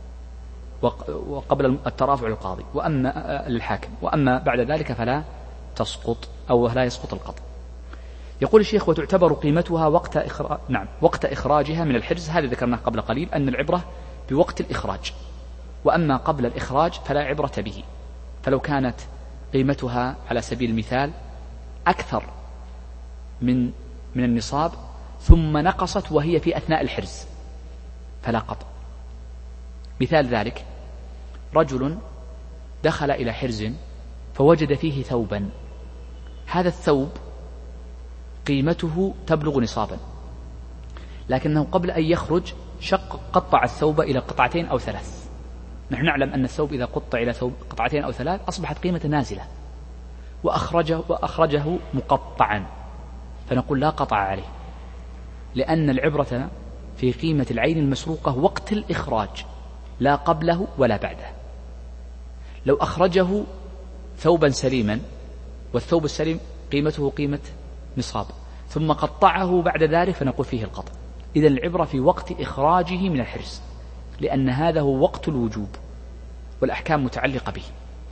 وقبل الترافع للقاضي وأما للحاكم، وأما بعد ذلك فلا تسقط أو لا يسقط القطع. يقول الشيخ وتعتبر قيمتها وقت إخراج، نعم وقت إخراجها من الحرز، هذا ذكرناه قبل قليل أن العبرة بوقت الإخراج، وأما قبل الإخراج فلا عبرة به. فلو كانت قيمتها على سبيل المثال أكثر من من النصاب ثم نقصت وهي في أثناء الحرز فلا قطع. مثال ذلك رجل دخل إلى حرز فوجد فيه ثوبا، هذا الثوب قيمته تبلغ نصابا، لكنه قبل أن يخرج شق قطع الثوب إلى قطعتين أو ثلاث. نحن نعلم أن الثوب إذا قطع إلى ثوب قطعتين أو ثلاث أصبحت قيمة نازلة، وأخرجه, وأخرجه مقطعا، فنقول لا قطع عليه، لأن العبرة في قيمة العين المسروقة وقت الإخراج لا قبله ولا بعده. لو أخرجه ثوبا سليما والثوب السليم قيمته قيمة نصاب ثم قطعه بعد ذلك فنقول فيه القطع. إذن العبرة في وقت إخراجه من الحرز، لأن هذا هو وقت الوجوب والأحكام متعلقة به.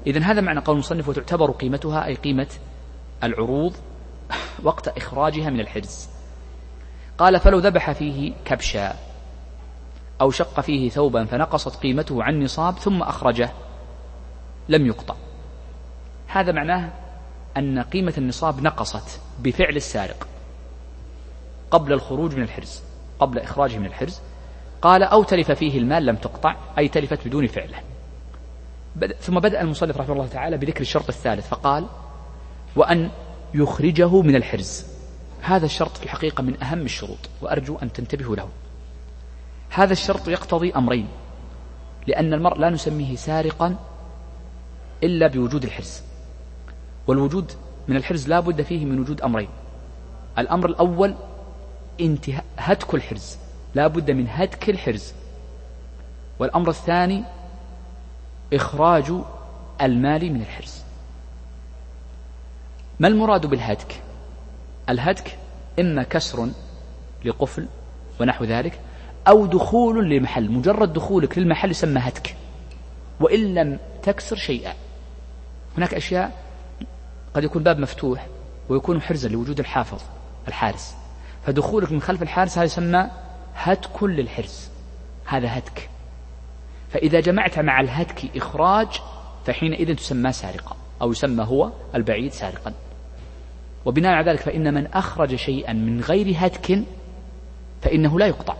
إذن هذا معنى قول المصنف وتعتبر قيمتها أي قيمة العروض وقت إخراجها من الحرز. قال فلو ذبح فيه كبشا أو شق فيه ثوبا فنقصت قيمته عن نصاب ثم أخرجه لم يقطع. هذا معناه أن قيمة النصاب نقصت بفعل السارق قبل الخروج من الحرز، قبل إخراجه من الحرز. قال أو تلف فيه المال لم تقطع، أي تلفت بدون فعله. ثم بدأ المصنف رحمه الله تعالى بذكر الشرط الثالث فقال وأن يخرجه من الحرز. هذا الشرط في الحقيقة من أهم الشروط، وأرجو أن تنتبهوا له. هذا الشرط يقتضي أمرين، لأن المرء لا نسميه سارقا إلا بوجود الحرز، والوجود من الحرز لا بد فيه من وجود أمرين. الأمر الأول انتهاء هتك الحرز، لا بد من هتك الحرز. والأمر الثاني إخراج المال من الحرز. ما المراد بالهتك؟ الهتك إما كسر لقفل ونحو ذلك، أو دخول لمحل. مجرد دخولك للمحل يسمى هتك، وإن لم تكسر شيئا. هناك أشياء قد يكون باب مفتوح ويكون حرزا لوجود الحافظ الحارس، فدخولك من خلف الحارس هذا يسمى هتك للحرز، هذا هتك. فإذا جمعت مع الهتك إخراج فحينئذ تسمى سارقا، أو يسمى هو البعيد سارقا. وبناء على ذلك فإن من أخرج شيئا من غير هتك فإنه لا يقطع،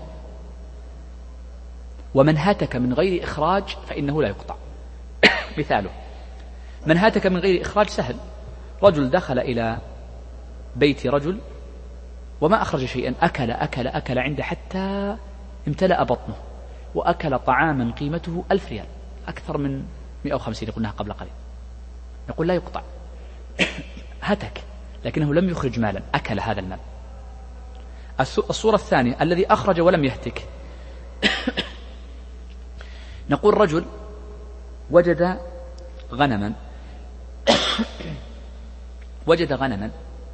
ومن هتك من غير إخراج فإنه لا يقطع. مثاله من هتك من غير إخراج سهل. رجل دخل إلى بيت رجل وما أخرج شيئا، أكل أكل أكل عنده حتى امتلأ بطنه، وأكل طعاما قيمته ألف ريال، أكثر من مئة وخمسين قلناها قبل قليل، نقول لا يقطع. هتك لكنه لم يخرج مالا، أكل هذا المال. الصورة الثانية الذي أخرج ولم يهتك. نقول رجل وجد غنما وجد غنما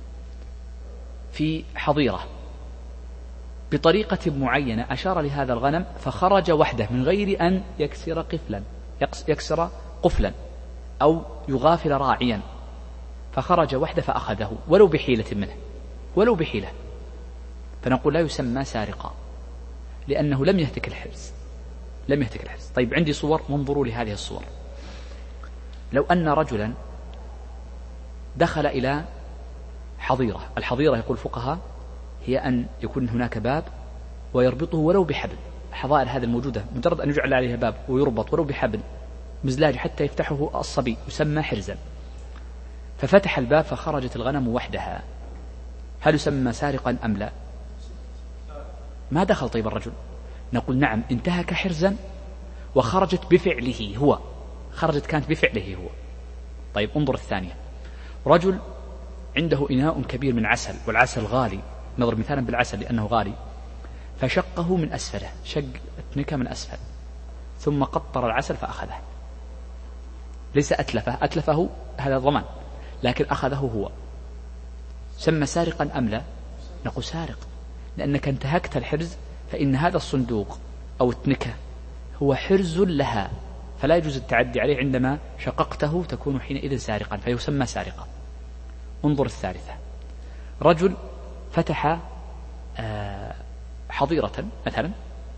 في حظيرة بطريقة معينة، أشار لهذا الغنم فخرج وحده من غير أن يكسر قفلا يكسر قفلا أو يغافل راعيا، فخرج وحده فأخذه ولو بحيلة منه ولو بحيلة، فنقول لا يسمى سارقا لأنه لم يهتك الحرز لم يهتك الحرز. طيب عندي صور، وانظروا لهذه الصور. لو أن رجلا دخل إلى حظيرة، الحظيرة يقول الفقهاء هي أن يكون هناك باب ويربطه ولو بحبل. الحظائر هذه الموجودة مجرد أن يجعل عليها باب ويربط ولو بحبل مزلاج حتى يفتحه الصبي يسمى حرزا. ففتح الباب فخرجت الغنم وحدها، هل يسمى سارقا أم لا؟ ما دخل طيب الرجل، نقول نعم انتهك حرزا وخرجت بفعله هو، خرجت كانت بفعله هو. طيب انظر الثانية، رجل عنده إناء كبير من عسل، والعسل غالي، نضرب مثالا بالعسل لأنه غالي، فشقه من أسفله، شق التنكة من أسفل، ثم قطر العسل فأخذه. ليس أتلفه، أتلفه هذا ضمان، لكن أخذه هو، سمى سارقا أم لا؟ نقول سارق، لأنك انتهكت الحرز، فإن هذا الصندوق أو التنكة هو حرز لها، فلا يجوز التعدي عليه. عندما شققته تكون حينئذ سارقا، فيسمى سارقا. انظر الثالثة، رجل فتح حظيرة مثلا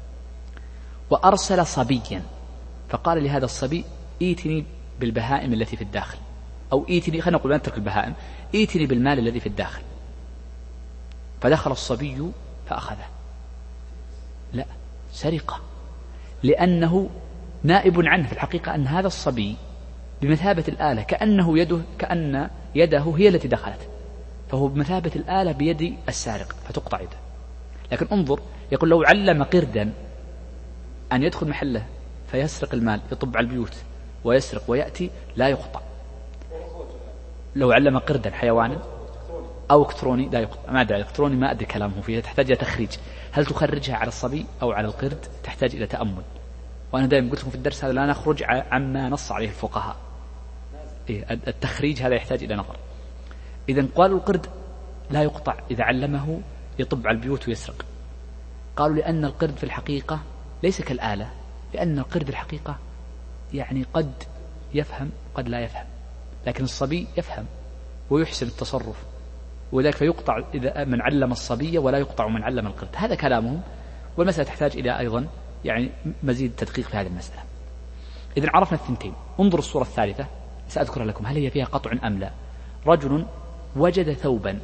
وأرسل صبيا، فقال لهذا الصبي ايتني بالبهائم التي في الداخل، أو ايتني، خلينا نقول نترك البهائم، ايتني بالمال الذي في الداخل. فدخل الصبي فأخذه، لا، سرقة، لأنه نائب عنه في الحقيقة، أن هذا الصبي بمثابة الآلة، كأنه يده كأن يده هي التي دخلت، فهو بمثابة الآلة بيد السارق فتقطع يده. لكن انظر، يقول لو علم قردا أن يدخل محله فيسرق المال، يطب على البيوت ويسرق ويأتي، لا يقطع. لو علم قردا حيوانا أو إلكتروني لا يقطع. ما أدري إلكتروني، ما أدري كلامه فيه، تحتاج إلى تخريج، هل تخرجها على الصبي أو على القرد؟ تحتاج إلى تأمل. وأنا دائما قلت لكم في الدرس هذا لا نخرج عما نص عليه الفقهاء، التخريج هذا يحتاج إلى نظر. إذن قالوا القرد لا يقطع إذا علمه يطب على البيوت ويسرق. قالوا لأن القرد في الحقيقة ليس كالآلة، لأن القرد في الحقيقة يعني قد يفهم قد لا يفهم، لكن الصبي يفهم ويحسن التصرف، وذلك فيقطع إذا من علم الصبي ولا يقطع من علم القرد. هذا كلامهم، والمسألة تحتاج إلى أيضا يعني مزيد تدقيق في هذه المسألة. إذن عرفنا الثنتين. انظر الصورة الثالثة سأذكرها لكم، هل هي فيها قطع أم لا؟ رجل وجد ثوبا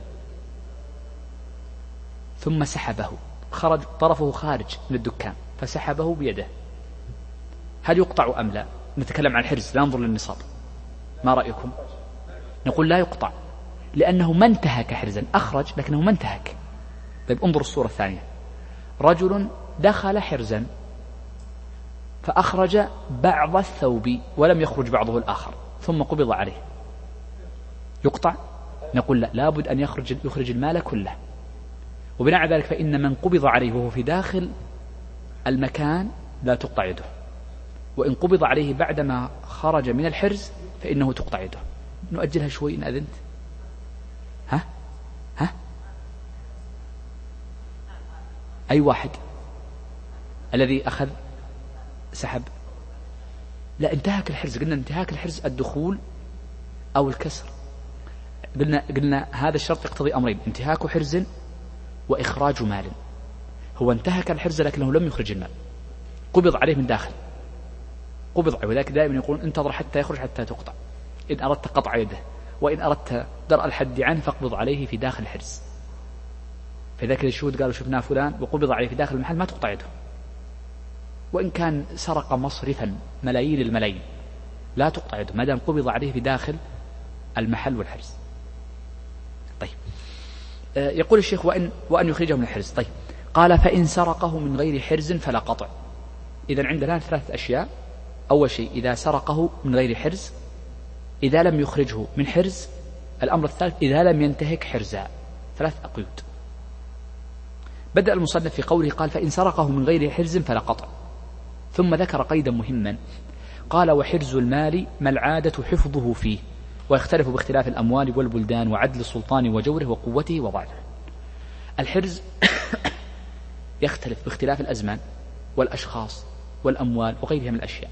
ثم سحبه، خرج طرفه خارج من الدكان فسحبه بيده، هل يقطع أم لا؟ نتكلم عن الحرز، لا ننظر للنصاب. ما رأيكم؟ نقول لا يقطع، لأنه ما انتهك حرزا، أخرج لكنه ما انتهك. طيب انظر الصورة الثانية، رجل دخل حرزا فأخرج بعض الثوب ولم يخرج بعضه الآخر ثم قبض عليه، يقطع؟ نقول لا، لابد أن يخرج يخرج المال كله. وبناء على ذلك فإن من قبض عليه وهو في داخل المكان لا تقطع يده، وإن قبض عليه بعدما خرج من الحرز فإنه تقطع يده. نؤجلها شوي إن أذنت. ها ها أي واحد الذي أخذ سحب؟ لا، انتهاك الحرز. قلنا انتهاك الحرز الدخول أو الكسر. قلنا قلنا هذا الشرط يقتضي أمرين، انتهاك حرز وإخراج مال. هو انتهك الحرز لكنه لم يخرج المال، قبض عليه من داخل، قبض عليه. وذلك دائما يقولون انتظر حتى يخرج حتى تقطع، إن أردت قطع يده، وإن أردت درء الحد عنه فاقبض عليه في داخل الحرز. فذاك الشهود قالوا شفنا فلان وقبض عليه في داخل المحل ما تقطع يده، وإن كان سرق مصرفا ملايين الملايين لا تقطع يده ما دام قبض عليه في داخل المحل والحرز. طيب آه يقول الشيخ وأن, وأن يخرجه من الحرز. طيب قال فإن سرقه من غير حرز فلا قطع. إذن عندنا ثلاثة أشياء. أول شيء إذا سرقه من غير حرز، إذا لم يخرجه من حرز، الأمر الثالث إذا لم ينتهك حرزا. ثلاث قيود. بدأ المصنف في قوله قال فإن سرقه من غير حرز فلا قطع، ثم ذكر قيدا مهما قال وحرز المال ما العادة حفظه فيه، ويختلف باختلاف الأموال والبلدان وعدل السلطان وجوره وقوته وضعفه. الحرز يختلف باختلاف الأزمان والأشخاص والأموال وغيرها من الأشياء،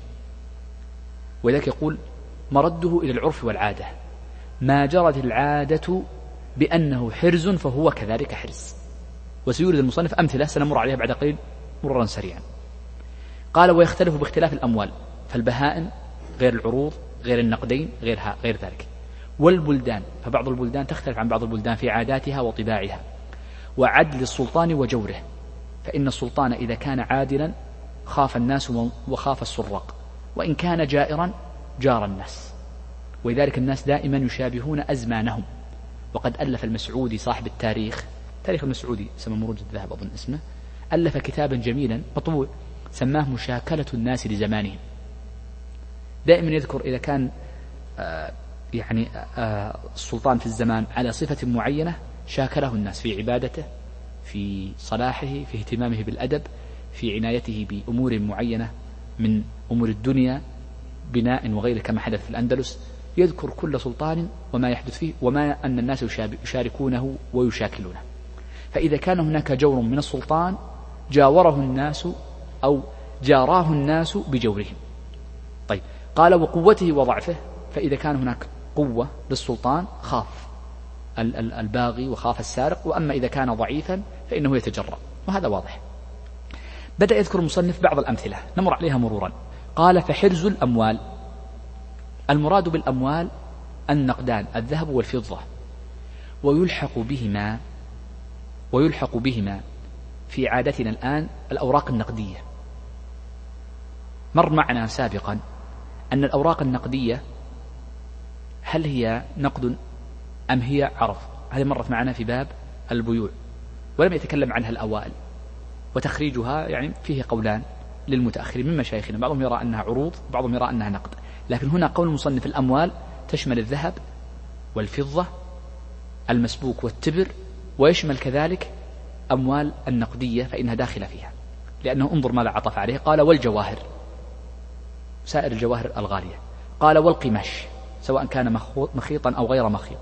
ولذلك يقول مرده إلى العرف والعادة، ما جرت العادة بأنه حرز فهو كذلك حرز. وسيورد المصنف أمثلة سنمر عليها بعد قليل مررا سريعا. قال ويختلف باختلاف الأموال، فالبهائم غير العروض غير النقدين غير, غير ذلك، والبلدان، فبعض البلدان تختلف عن بعض البلدان في عاداتها وطباعها، وعدل السلطان وجوره، فإن السلطان إذا كان عادلا خاف الناس وخاف السراق، وإن كان جائرا جار الناس. ولذلك الناس دائما يشابهون أزمانهم. وقد ألف المسعودي صاحب التاريخ، تاريخ المسعودي سمى مروج الذهب أظن اسمه، ألف كتابا جميلا مطبوع سماه مشاكلة الناس لزمانهم. دائما يذكر إذا كان آه يعني آه السلطان في الزمان على صفة معينة شاكله الناس في عبادته، في صلاحه، في اهتمامه بالأدب، في عنايته بأمور معينة من أمور الدنيا، بناء وغيره كما حدث في الأندلس. يذكر كل سلطان وما يحدث فيه وما أن الناس يشاركونه ويشاكلونه. فإذا كان هناك جور من السلطان جاوره الناس أو جاراه الناس بجورهم. طيب قال وقوته وضعفه، فإذا كان هناك قوة للسلطان خاف الباغي وخاف السارق، وأما إذا كان ضعيفا فإنه يتجرأ، وهذا واضح. بدأ يذكر المصنف بعض الأمثلة نمر عليها مرورا. قال فحرز الأموال، المراد بالأموال النقدان الذهب والفضة، ويلحق بهما ويلحق بهما في عادتنا الآن الأوراق النقدية. مر معنا سابقا أن الأوراق النقدية هل هي نقد أم هي عرض؟ هذه مرت معنا في باب البيوع ولم يتكلم عنها الأوائل، وتخريجها يعني فيه قولان للمتأخرين من مشايخنا، بعضهم يرى أنها عروض، بعضهم يرى أنها نقد. لكن هنا قول المصنف الأموال تشمل الذهب والفضة المسبوك والتبر، ويشمل كذلك أموال النقدية فإنها داخلة فيها، لأنه انظر ماذا عطف عليه. قال والجواهر، سائر الجواهر الغالية. قال والقماش سواء كان مخيطا أو غير مخيط،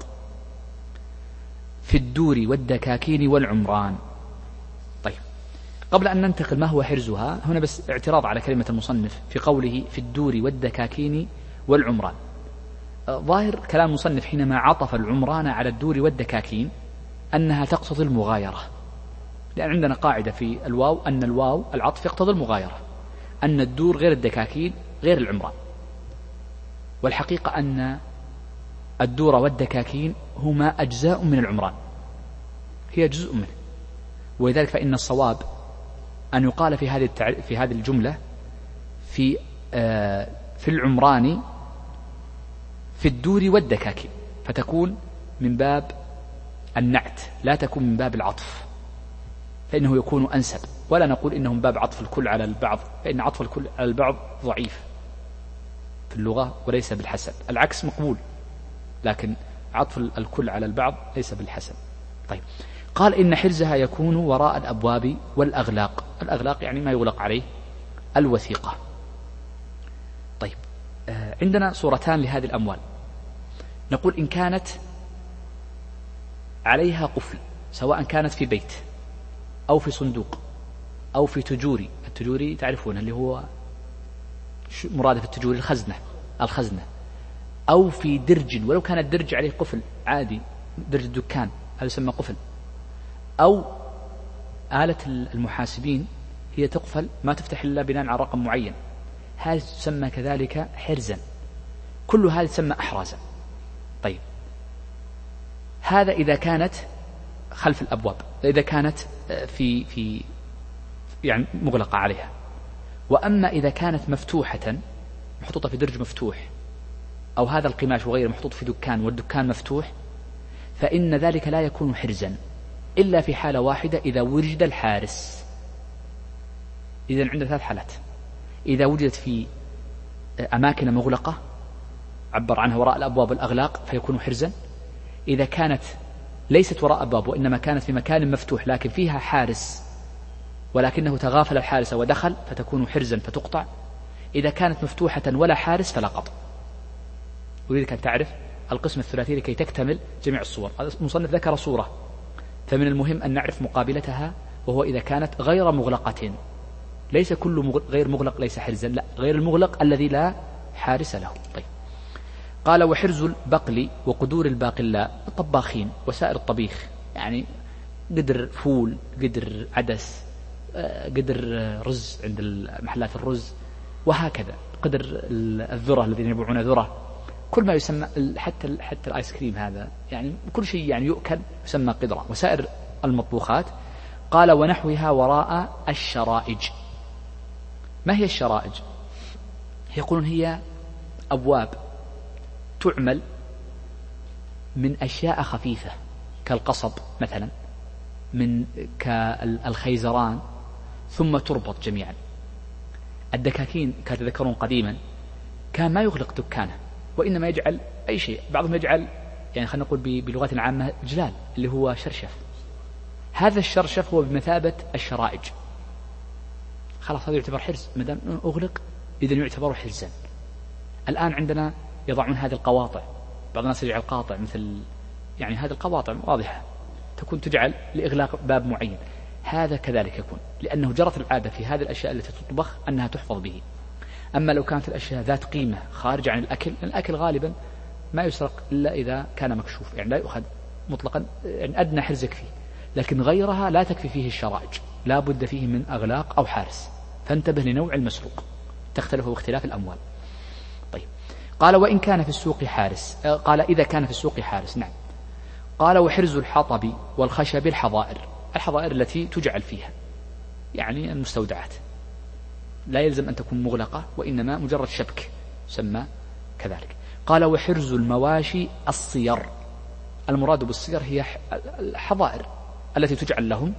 في الدور والدكاكين والعمران. طيب قبل أن ننتقل ما هو حرزها، هنا بس اعتراض على كلمة المصنف في قوله في الدور والدكاكين والعمران. ظاهر كلام المصنف حينما عطف العمران على الدور والدكاكين أنها تقتضي المغايرة، لأن عندنا قاعدة في الواو أن الواو العطف يقتضي المغايرة، أن الدور غير الدكاكين غير العمران. والحقيقة أن الدور والدكاكين هما أجزاء من العمران، هي جزء منه، ولذلك فإن الصواب أن يقال في هذه في هذه الجملة في آه في العمران في الدور والدكاكين، فتكون من باب النعت لا تكون من باب العطف، فإنه يكون أنسب. ولا نقول إنه من باب عطف الكل على البعض، فإن عطف الكل على البعض ضعيف في اللغة وليس بالحسن، العكس مقبول، لكن عطف الكل على البعض ليس بالحسن. طيب، قال إن حرزها يكون وراء الأبواب والأغلاق. الأغلاق يعني ما يغلق عليه الوثيقة. طيب، آه عندنا صورتان لهذه الأموال. نقول إن كانت عليها قفل، سواء كانت في بيت أو في صندوق أو في تجوري. التجوري تعرفون اللي هو مرادف التجوري الخزنة الخزنة أو في درج، ولو كان الدرج عليه قفل عادي، درج الدكان هذا يسمى قفل، أو آلة المحاسبين هي تقفل ما تفتح إلا بناء على رقم معين، هذه تسمى كذلك حرزا، كل هذه تسمى أحرازا. طيب، هذا إذا كانت خلف الأبواب، إذا كانت في في يعني مغلقة عليها. وأما إذا كانت مفتوحة محطوطة في درج مفتوح، أو هذا القماش وغيره محطوط في دكان والدكان مفتوح، فإن ذلك لا يكون حرزا إلا في حالة واحدة، إذا وجد الحارس. إذن عندنا ثلاث حالات: إذا وجدت في أماكن مغلقة عبر عنها وراء الأبواب والأغلاق فيكون حرزا، إذا كانت ليست وراء أبواب وإنما كانت في مكان مفتوح لكن فيها حارس ولكنه تغافل الحارس ودخل فتكون حرزا فتقطع، إذا كانت مفتوحة ولا حارس فلا قطع. أريدك أن تعرف القسم الثلاثي لكي تكتمل جميع الصور. المصنف ذكر صورة، فمن المهم أن نعرف مقابلتها، وهو إذا كانت غير مغلقة. ليس كل غير مغلق ليس حرزا، لا، غير المغلق الذي لا حارس له. طيب، قال: وحرز البقل وقدور الباقلاء، الطباخين وسائر الطبيخ، يعني قدر فول، قدر عدس، قدر رز عند محلات الرز، وهكذا قدر الذرة الذين يبيعون ذرة، كل ما يسمى حتى حتى الآيس كريم هذا، يعني كل شيء يعني يؤكل يسمى قدرة، وسائر المطبوخات. قال: ونحوها وراء الشرائج. ما هي الشرائج؟ يقولون هي أبواب تعمل من أشياء خفيفة كالقصب مثلا، من كالخيزران، ثم تربط جميعا. الدكاكين كانوا يتذكرون قديما كان ما يغلق دكانه، وإنما يجعل أي شيء، بعضهم يجعل يعني خلينا نقول بلغة عامة جلال اللي هو شرشف. هذا الشرشف هو بمثابة الشرائج، خلاص هذا يعتبر حرز ما دام أغلق، إذن يعتبر حرزا. الآن عندنا يضعون هذه القواطع، بعض الناس يجعل قاطع مثل يعني هذه القواطع واضحة تكون تجعل لإغلاق باب معين، هذا كذلك يكون، لأنه جرت العادة في هذه الأشياء التي تطبخ أنها تحفظ به. أما لو كانت الأشياء ذات قيمة خارج عن الأكل، الأكل غالبا ما يسرق إلا إذا كان مكشوف، يعني لا يؤخذ مطلقا، يعني أدنى حرز يكفي، لكن غيرها لا تكفي فيه الشرائج، لا بد فيه من أغلاق أو حارس، فانتبه لنوع المسروق، تختلف باختلاف الأموال. طيب، قال: وإن كان في السوق حارس، قال إذا كان في السوق حارس، نعم. قال: وحرز الحطب والخشب الحظائر، الحظائر التي تجعل فيها يعني المستودعات، لا يلزم أن تكون مغلقة، وإنما مجرد شبك سمى كذلك. قال: وحرز المواشي الصير، المراد بالصير هي الحظائر التي تجعل لهم،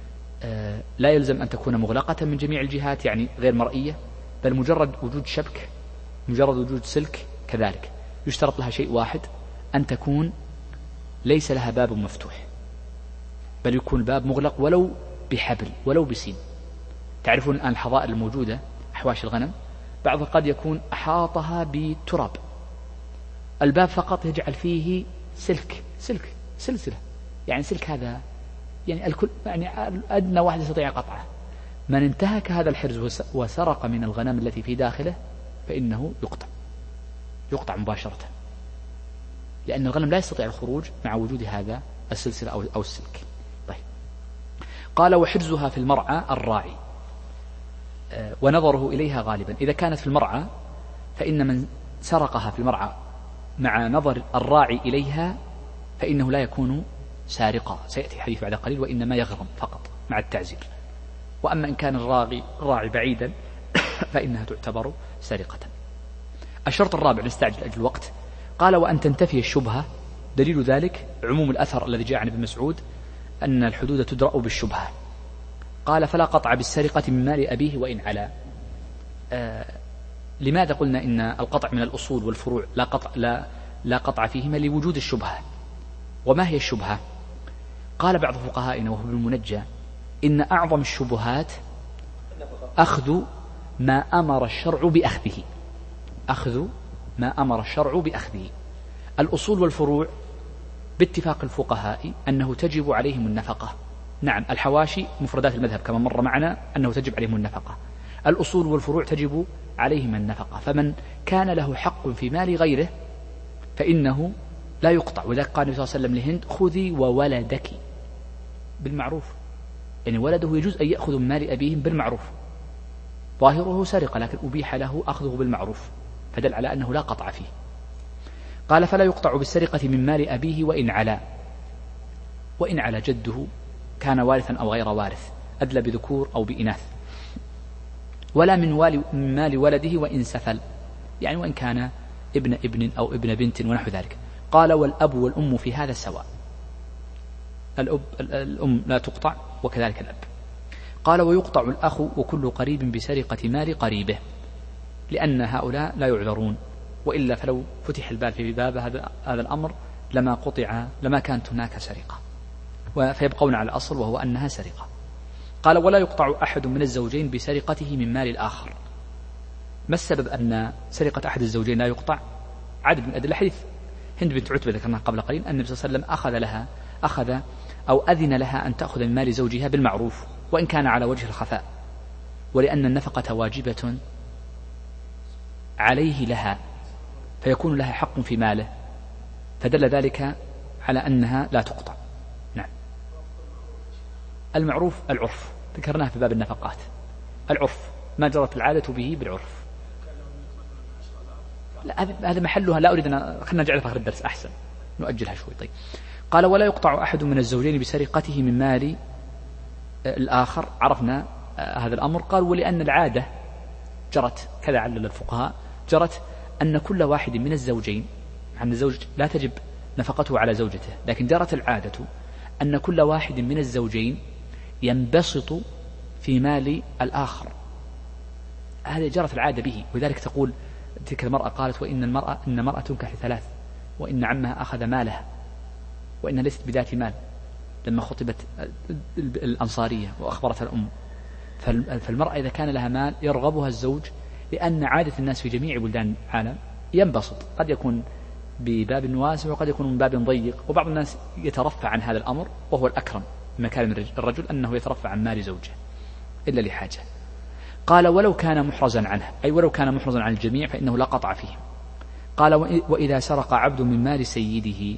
لا يلزم أن تكون مغلقة من جميع الجهات يعني غير مرئية، بل مجرد وجود شبك، مجرد وجود سلك كذلك. يشترط لها شيء واحد، أن تكون ليس لها باب مفتوح، بل يكون باب مغلق ولو بحبل ولو بسين. تعرفون الآن الحظائر الموجودة أحواش الغنم بعضها قد يكون أحاطها بتراب، الباب فقط يجعل فيه سلك سلك سلسلة، يعني سلك هذا يعني الكل يعني أدنى واحد يستطيع قطعه. من انتهك هذا الحرز وسرق من الغنم التي في داخله فإنه يقطع. يقطع مباشرة، لأن الغنم لا يستطيع الخروج مع وجود هذا السلسلة أو السلك. طيب. قال وحرزها في المرعى الراعي ونظره إليها غالبا. إذا كانت في المرعى فإن من سرقها في المرعى مع نظر الراعي إليها فإنه لا يكون سارقا، سيأتي حديث بعد قليل، وإنما يغرم فقط مع التعزير. وأما إن كان الراعي, الراعي بعيدا فإنها تعتبر سارقة. الشرط الرابع، نستعجل أجل الوقت، قال وأن تنتفي الشبهة. دليل ذلك عموم الأثر الذي جاء عن ابن مسعود أن الحدود تدرأ بالشبهة. قال فلا قطع بالسرقة من مال أبيه وإن علا. آه لماذا قلنا إن القطع من الأصول والفروع لا قطع, لا لا قطع فيهما؟ لوجود الشبهة. وما هي الشبهة؟ قال بعض فقهائنا وهو ابن المنجى إن أعظم الشبهات أخذ ما أمر الشرع بأخذه، أخذ ما أمر الشرع بأخذه. الأصول والفروع باتفاق الفقهاء أنه تجب عليهم النفقة. نعم، الحواشي مفردات المذهب كما مر معنا أنه تجب عليهم النفقة. الأصول والفروع تجب عليهم النفقة. فمن كان له حق في مال غيره فإنه لا يقطع. وذلك قال النبي صلى الله عليه وسلم لهند خذي وولدك بالمعروف، يعني ولده يجوز أن يأخذ من مال أبيهم بالمعروف، ظاهره سرقة لكن أبيح له أخذه بالمعروف، فدل على أنه لا قطع فيه. قال فلا يقطع بالسرقة من مال أبيه وإن علا. وإن علا جده كان وارثا أو غير وارث، أدلى بذكور أو بإناث. ولا من, من مال ولده وإن سفل، يعني وإن كان ابن ابن أو ابن بنت ونحو ذلك. قال والأب والأم في هذا سواء، الأب الأم لا تقطع وكذلك الأب. قال ويقطع الأخ وكل قريب بسرقة مال قريبه، لأن هؤلاء لا يعذرون، وإلا فلو فتح الباب في باب هذا هذا الأمر لما قطع لما كانت هناك سرقة، فيبقون على الأصل وهو أنها سرقة. قال ولا يقطع أحد من الزوجين بسرقته من مال الآخر. ما السبب أن سرقة أحد الزوجين لا يقطع؟ عدد من أدلة. حديث هند بنت عتبة ذكرناها قبل قليل أن النبي صلى الله عليه وسلم أخذ لها أخذ أو أذن لها أن تأخذ من مال زوجها بالمعروف وإن كان على وجه الخفاء، ولأن النفقة واجبة عليه لها فيكون لها حق في ماله، فدل ذلك على أنها لا تقطع. نعم. المعروف العرف ذكرناه في باب النفقات، العرف ما جرت العادة به بالعرف. لا هذا محلها، لا أريد أن خلنا نجعل في آخر الدرس أحسن، نؤجلها شوي. طيب. قال ولا يقطع أحد من الزوجين بسرقته من مال الآخر. عرفنا هذا الأمر. قال ولأن العادة جرت، كذا علل الفقهاء، جرت أن كل واحد من الزوجين، عن الزوج لا تجب نفقته على زوجته، لكن جرت العادة أن كل واحد من الزوجين ينبسط في مال الآخر. هذا جرت العادة به، وذلك تقول تلك المرأة قالت وإن المرأة إن المرأة تنكح ثلاث، وإن عمها أخذ مالها، وإن ليست بذات مال، لما خطبت الأنصارية وأخبرتها الأم. فالمرأة إذا كان لها مال يرغبها الزوج، لأن عادة الناس في جميع بلدان العالم ينبسط، قد يكون بباب واسع وقد يكون من باب ضيق، وبعض الناس يترفع عن هذا الأمر، وهو الأكرم مكان الرجل أنه يترفع عن مال زوجه إلا لحاجة. قال ولو كان محرزا عنه، أي ولو كان محرزا عن الجميع فإنه لا قطع فيه. قال وإذا سرق عبد من مال سيده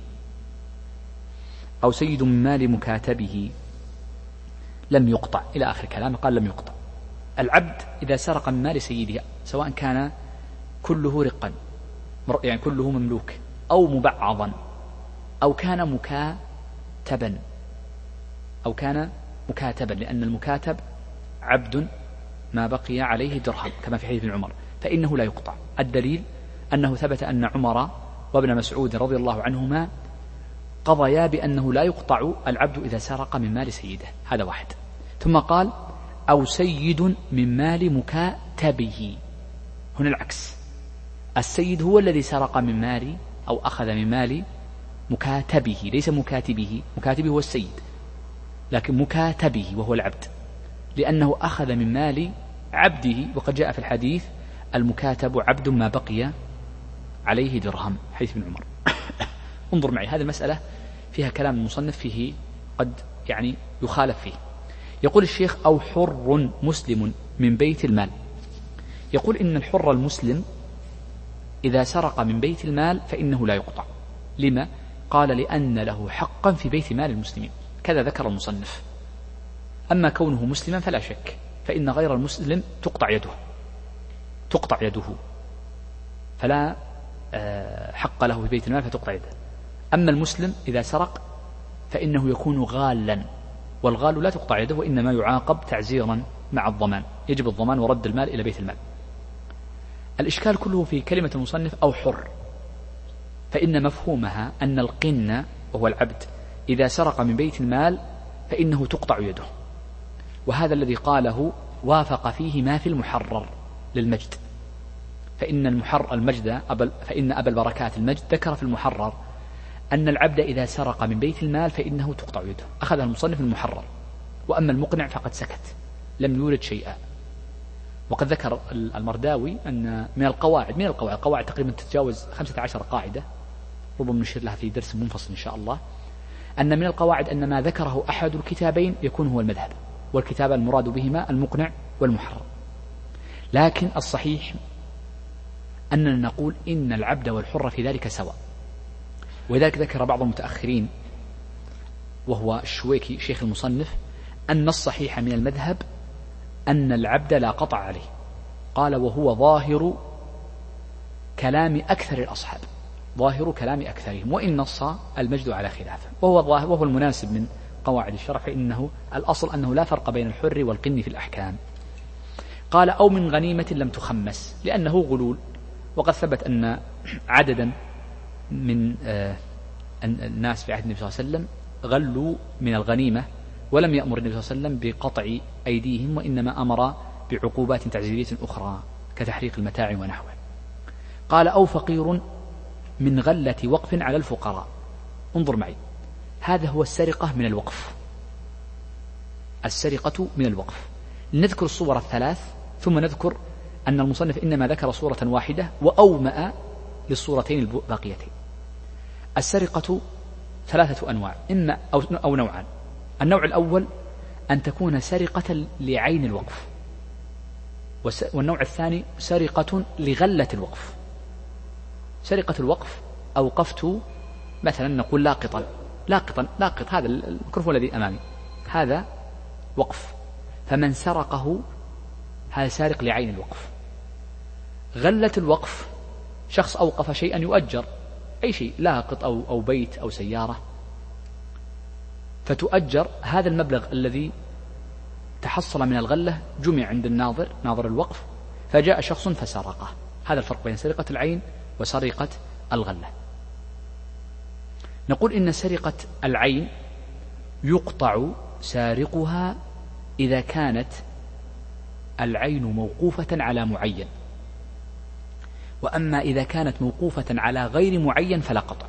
أو سيد من مال مكاتبه لم يقطع، إلى آخر كلامه. قال لم يقطع. العبد إذا سرق من مال سيده سواء كان كله رقا، يعني كله مملوك، أو مبعضا، أو كان مكاتبا أو كان مكاتبا لأن المكاتب عبد ما بقي عليه درهم كما في حديث ابن عمر، فإنه لا يقطع. الدليل أنه ثبت أن عمر وابن مسعود رضي الله عنهما قضيا بأنه لا يقطع العبد إذا سرق من مال سيده. هذا واحد. ثم قال أو سيد من مال مكاتبه. هنا العكس، السيد هو الذي سرق من مال أو أخذ من مال مكاتبه، ليس مكاتبه. مكاتبه هو السيد، لكن مكاتبه وهو العبد، لأنه أخذ من مال عبده، وقد جاء في الحديث المكاتب عبد ما بقي عليه درهم، حديث ابن عمر. انظر معي، هذه المسألة فيها كلام المصنف فيه قد يعني يخالف فيه. يقول الشيخ أو حر مسلم من بيت المال. يقول إن الحر المسلم إذا سرق من بيت المال فإنه لا يقطع. لما؟ قال لأن له حقا في بيت مال المسلمين، كذا ذكر المصنف. أما كونه مسلما فلا شك، فإن غير المسلم تقطع يده تقطع يده فلا حق له في بيت المال فتقطع يده. أما المسلم إذا سرق فإنه يكون غالا، والغال لا تقطع يده، وإنما يعاقب تعزيرا مع الضمان، يجب الضمان ورد المال إلى بيت المال. الإشكال كله في كلمة المصنف أو حر، فإن مفهومها أن القن وهو العبد إذا سرق من بيت المال فإنه تقطع يده، وهذا الذي قاله وافق فيه ما في المحرر للمجد، فإن المحرر المجد أبل فإن أبا البركات المجد ذكر في المحرر أن العبد إذا سرق من بيت المال فإنه تقطع يده، أخذها المصنف المحرر. وأما المقنع فقد سكت، لم يورد شيئا. وقد ذكر المرداوي أن من القواعد من القواعد قواعد تقريبا تتجاوز خمسة عشر قاعدة، ربما نشير لها في درس منفصل إن شاء الله، أن من القواعد أن ما ذكره أحد الكتابين يكون هو المذهب، والكتاب المراد بهما المقنع والمحرر. لكن الصحيح أننا نقول إن العبد والحر في ذلك سواء، ولذلك ذكر بعض المتأخرين وهو الشويكي شيخ المصنف أن الصحيح من المذهب أن العبد لا قطع عليه. قال وهو ظاهر كلام أكثر الأصحاب، ظاهر كلام أكثرهم، وإن نص المجد على خلافه، وهو ظاهر وهو المناسب من قواعد الشرع، فإنه الأصل أنه لا فرق بين الحر والقن في الأحكام. قال أو من غنيمة لم تخمس، لأنه غلول، وقد ثبت أن عددا من الناس في عهد النبي صلى الله عليه وسلم غلوا من الغنيمة، ولم يأمر النبي صلى الله عليه وسلم بقطع أيديهم، وإنما أمر بعقوبات تعزيرية أخرى كتحريق المتاع ونحوه. قال أو فقير من غلة وقف على الفقراء. انظر معي، هذا هو السرقة من الوقف، السرقة من الوقف. نذكر الصور الثلاث ثم نذكر أن المصنف إنما ذكر صورة واحدة وأومأ للصورتين الباقيتين. السرقة ثلاثة أنواع، إما أو, أو نوعان. النوع الأول أن تكون سرقة لعين الوقف، والنوع الثاني سرقة لغلة الوقف. سرقة الوقف أوقفت مثلا نقول لاقطا لاقطا لاقط، هذا الميكروفون الذي أمامي هذا وقف، فمن سرقه هذا سارق لعين الوقف. غلة الوقف شخص أوقف شيئا يؤجر، أي شيء لاقط أو, أو بيت أو سيارة، فتؤجر. هذا المبلغ الذي تحصل من الغلة جمع عند الناظر ناظر الوقف، فجاء شخص فسرقه. هذا الفرق بين سرقة العين وسرقة الغلة. نقول إن سرقة العين يقطع سارقها إذا كانت العين موقوفة على معين، وأما إذا كانت موقوفة على غير معين فلا قطع،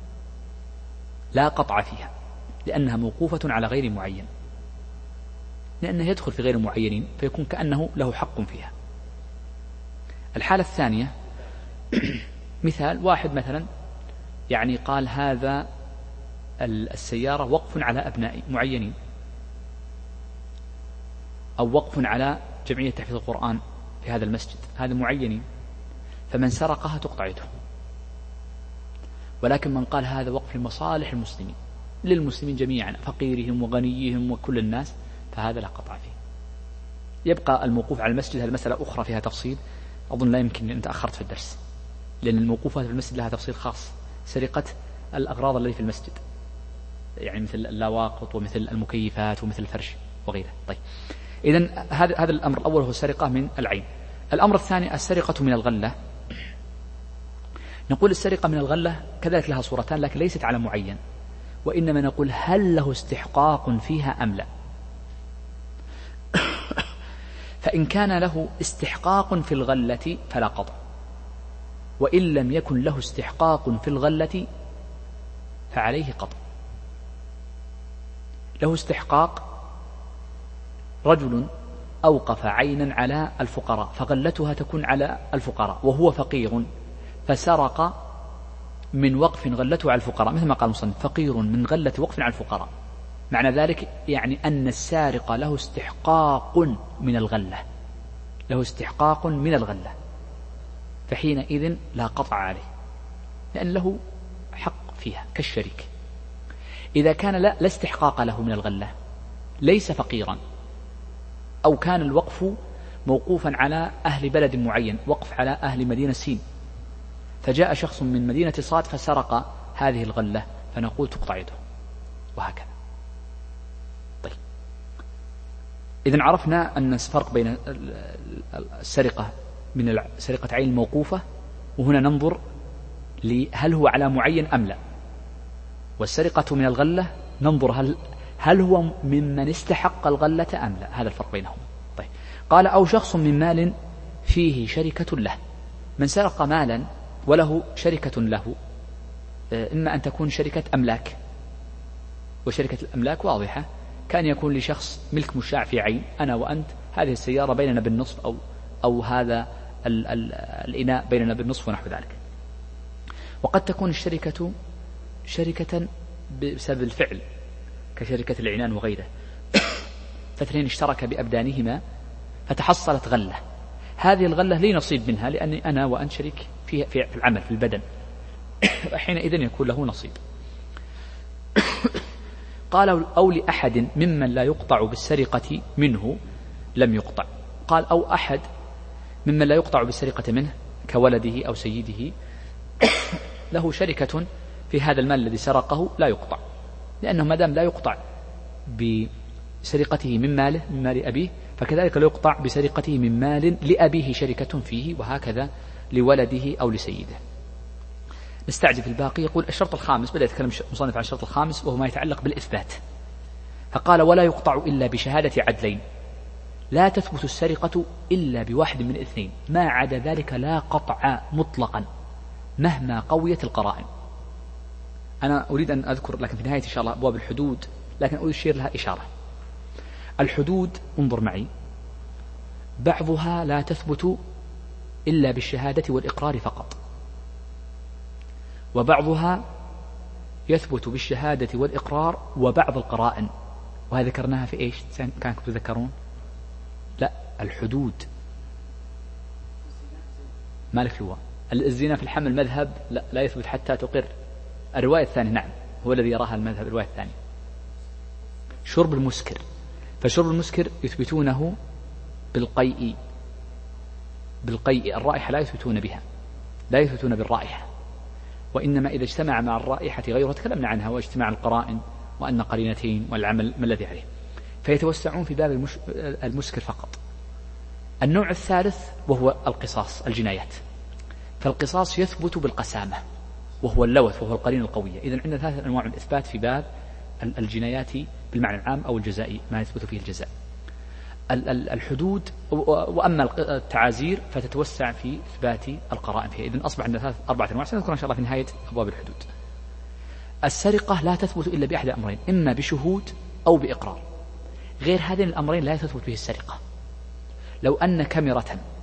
لا قطع فيها، لأنها موقوفة على غير معين، لأنه يدخل في غير معينين فيكون كأنه له حق فيها. الحالة الثانية مثال واحد مثلا يعني قال هذا السيارة وقف على أبناء معينين، أو وقف على جمعية تحفيظ القرآن في هذا المسجد، هذا معينين، فمن سرقها تقطع يده. ولكن من قال هذا وقف لمصالح المسلمين للمسلمين جميعا، فقيرهم وغنيهم وكل الناس، فهذا لا قطع فيه. يبقى الموقوف على المسجد، هذه مسألة أخرى فيها تفصيل، أظن لا يمكن أن تأخرت في الدرس، لأن الموقوفات في المسجد لها تفصيل خاص. سرقة الأغراض التي في المسجد يعني مثل اللاواقط ومثل المكيفات ومثل الفرش وغيره. طيب، إذن هذا هذا الأمر الأول هو السرقة من العين. الأمر الثاني السرقة من الغلة. نقول السرقة من الغلة كذلك لها صورتان، لكن ليست على معين، وإنما نقول هل له استحقاق فيها أم لا. فإن كان له استحقاق في الغلة فلا قطع، وإن لم يكن له استحقاق في الغلة فعليه قطع. له استحقاق، رجل أوقف عينا على الفقراء فغلتها تكون على الفقراء وهو فقير، فسرق من وقف غلته على الفقراء، مثل ما قال المصنف فقير من غلة وقف على الفقراء. معنى ذلك يعني أن السارق له استحقاق من الغلة، له استحقاق من الغلة. فحينئذ لا قطع عليه، لأن له حق فيها كالشريك. إذا كان لا, لا استحقاق له من الغلة، ليس فقيرا، أو كان الوقف موقوفا على أهل بلد معين، وقف على أهل مدينة سين، فجاء شخص من مدينة صاد فسرق هذه الغلة، فنقول تقطع يده، وهكذا. طيب، إذن عرفنا أن الفرق بين السرقة من سرقة عين الموقوفة، وهنا ننظر هل هو على معين أم لا، والسرقة من الغلة ننظر هل هل هو ممن استحق الغلة أم لا، هذا الفرق بينهم. طيب، قال أو شخص من مال فيه شركة له. من سرق مالا وله شركة له، إما أن تكون شركة أملاك، وشركة الأملاك واضحة، كان يكون لشخص ملك مشاع في عين، أنا وأنت هذه السيارة بيننا بالنصف، أو أو هذا ال ال الإناء بيننا بالنصف ونحو ذلك. وقد تكون الشركة شركة بسبب الفعل كشركة العنان وغيره، فاثنين اشترك بأبدانهما فتحصلت غلة، هذه الغلة لي نصيب منها لأني أنا وأنت شريك في في العمل في البدن، حينئذ يكون له نصيب. قال أو لأحد ممن لا يقطع بالسرقة منه لم يقطع. قال أو أحد ممن لا يقطع بالسرقة منه كولده أو سيده له شركة في هذا المال الذي سرقه، لا يقطع، لأنه ما دام لا يقطع بسرقته من ماله من مال أبيه، فكذلك لا يقطع بسرقته من مال لأبيه شركة فيه، وهكذا لولده أو لسيده. نستعجل في الباقي. يقول الشرط الخامس، بدأ يتكلم مصنف عن الشرط الخامس وهو ما يتعلق بالإثبات، فقال ولا يقطع إلا بشهادة عدلين، لا تثبت السرقة إلا بواحد من اثنين، ما عدا ذلك لا قطع مطلقا مهما قويت القرائن. أنا أريد أن أذكر لكن في نهاية إن شاء الله أبواب الحدود، لكن أشير لها إشارة. الحدود انظر معي، بعضها لا تثبت إلا بالشهادة والإقرار فقط، وبعضها يثبت بالشهادة والإقرار وبعض القرائن، وهذا ذكرناها في إيش كانكم تذكرون؟ لا، الحدود مالك لواء. الزنا في الحمل مذهب لا, لا يثبت حتى تقر. الرواية الثانية نعم هو الذي يراها المذهب، الرواية الثانية. شرب المسكر، فشرب المسكر يثبتونه بالقيء، بالقيء الرائحة لا يثبتون بها، لا يثبتون بالرائحة، وإنما إذا اجتمع مع الرائحة غيرها تكلمنا عنها، واجتماع القرائن وأن قرينتين والعمل ما الذي عليه، فيتوسعون في باب المش... المسكر فقط. النوع الثالث وهو القصاص، الجنايات، فالقصاص يثبت بالقسامة وهو اللوث وهو القرينة القوية. إذن عندنا ثلاثة أنواع من الإثبات في باب الجنايات بالمعنى العام أو الجزائي، ما يثبت فيه الجزاء. الحدود وأما التعازير فتتوسع في إثبات القرائن فيها. إذن أصبح عندنا أربعة أنواع سنذكر إن شاء الله في نهاية أبواب الحدود. السرقة لا تثبت إلا بأحد أمرين، إما بشهود أو بإقرار، غير هذين الأمرين لا تثبت به السرقة. لو أن كاميرا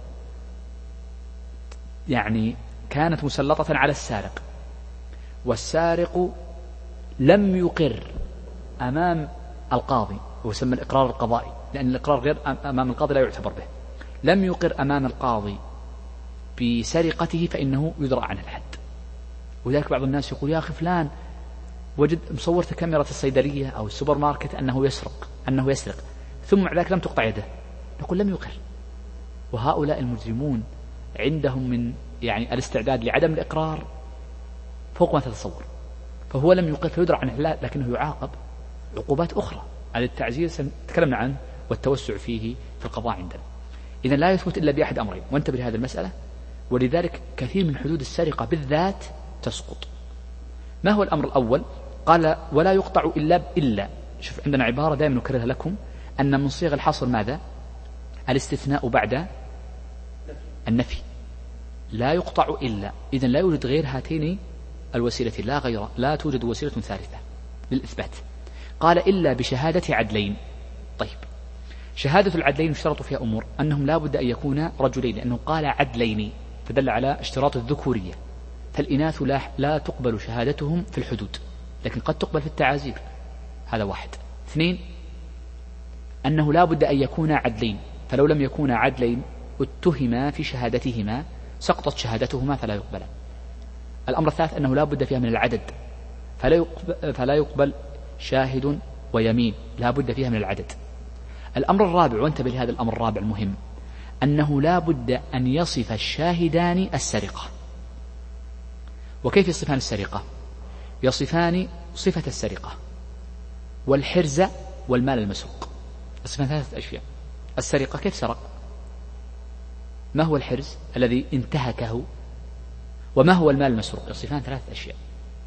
يعني كانت مسلطة على السارق، والسارق لم يقر أمام القاضي، ويسمى الإقرار القضائي، لأن الإقرار غير أمام القاضي لا يعتبر به، لم يقر أمام القاضي بسرقته فإنه يدرى عنه الحد. وذلك بعض الناس يقول يا أخي فلان وجد مصورة كاميرا الصيدلية أو السوبر ماركت أنه يسرق أنه يسرق ثم مع ذلك لم تقطع يده، نقول لم يقر. وهؤلاء المجرمون عندهم من يعني الاستعداد لعدم الإقرار فوق ما تتصور، فهو لم يقر فيدرى عنه لا، لكنه يعاقب عقوبات أخرى على التعزير تكلمنا عنه والتوسع فيه في القضاء عندنا. إذن لا يثبت إلا بأحد أمرين، وانتبه لهذه المسألة، ولذلك كثير من حدود السرقة بالذات تسقط. ما هو الأمر الأول؟ قال ولا يقطع إلا إلا شوف عندنا عبارة دائما نكررها لكم، أن من صيغ الحصر ماذا؟ الاستثناء بعد النفي، لا يقطع إلا، إذن لا يوجد غير هاتين الوسيلتين، لا غير، لا توجد وسيلة ثالثة للإثبات. قال إلا بشهادة عدلين. طيب، شهادة العدلين يشترط فيها أمور، أنهم لا بد أن يكون رجلين، لأنه قال عدلين فدل على اشتراط الذكورية، فالإناث لا, لا تقبل شهادتهم في الحدود، لكن قد تقبل في التعازير، هذا واحد. اثنين، أنه لا بد أن يكون عدلين، فلو لم يكونا عدلين اتهما في شهادتهما سقطت شهادتهما فلا يقبلان. الأمر الثالث أنه لا بد فيها من العدد، فلا يقبل, فلا يقبل شاهد ويمين، لا بد فيها من العدد. الأمر الرابع، وانتبه لهذا الأمر الرابع المهم، أنه لا بد أن يصف الشاهدان السرقة. وكيف يصفان السرقة؟ يصفان صفة السرقة والحرز والمال المسروق، يصفان ثلاثة أشياء. السرقة كيف سرق، ما هو الحرز الذي انتهكه، وما هو المال المسروق، يصفان ثلاثة أشياء.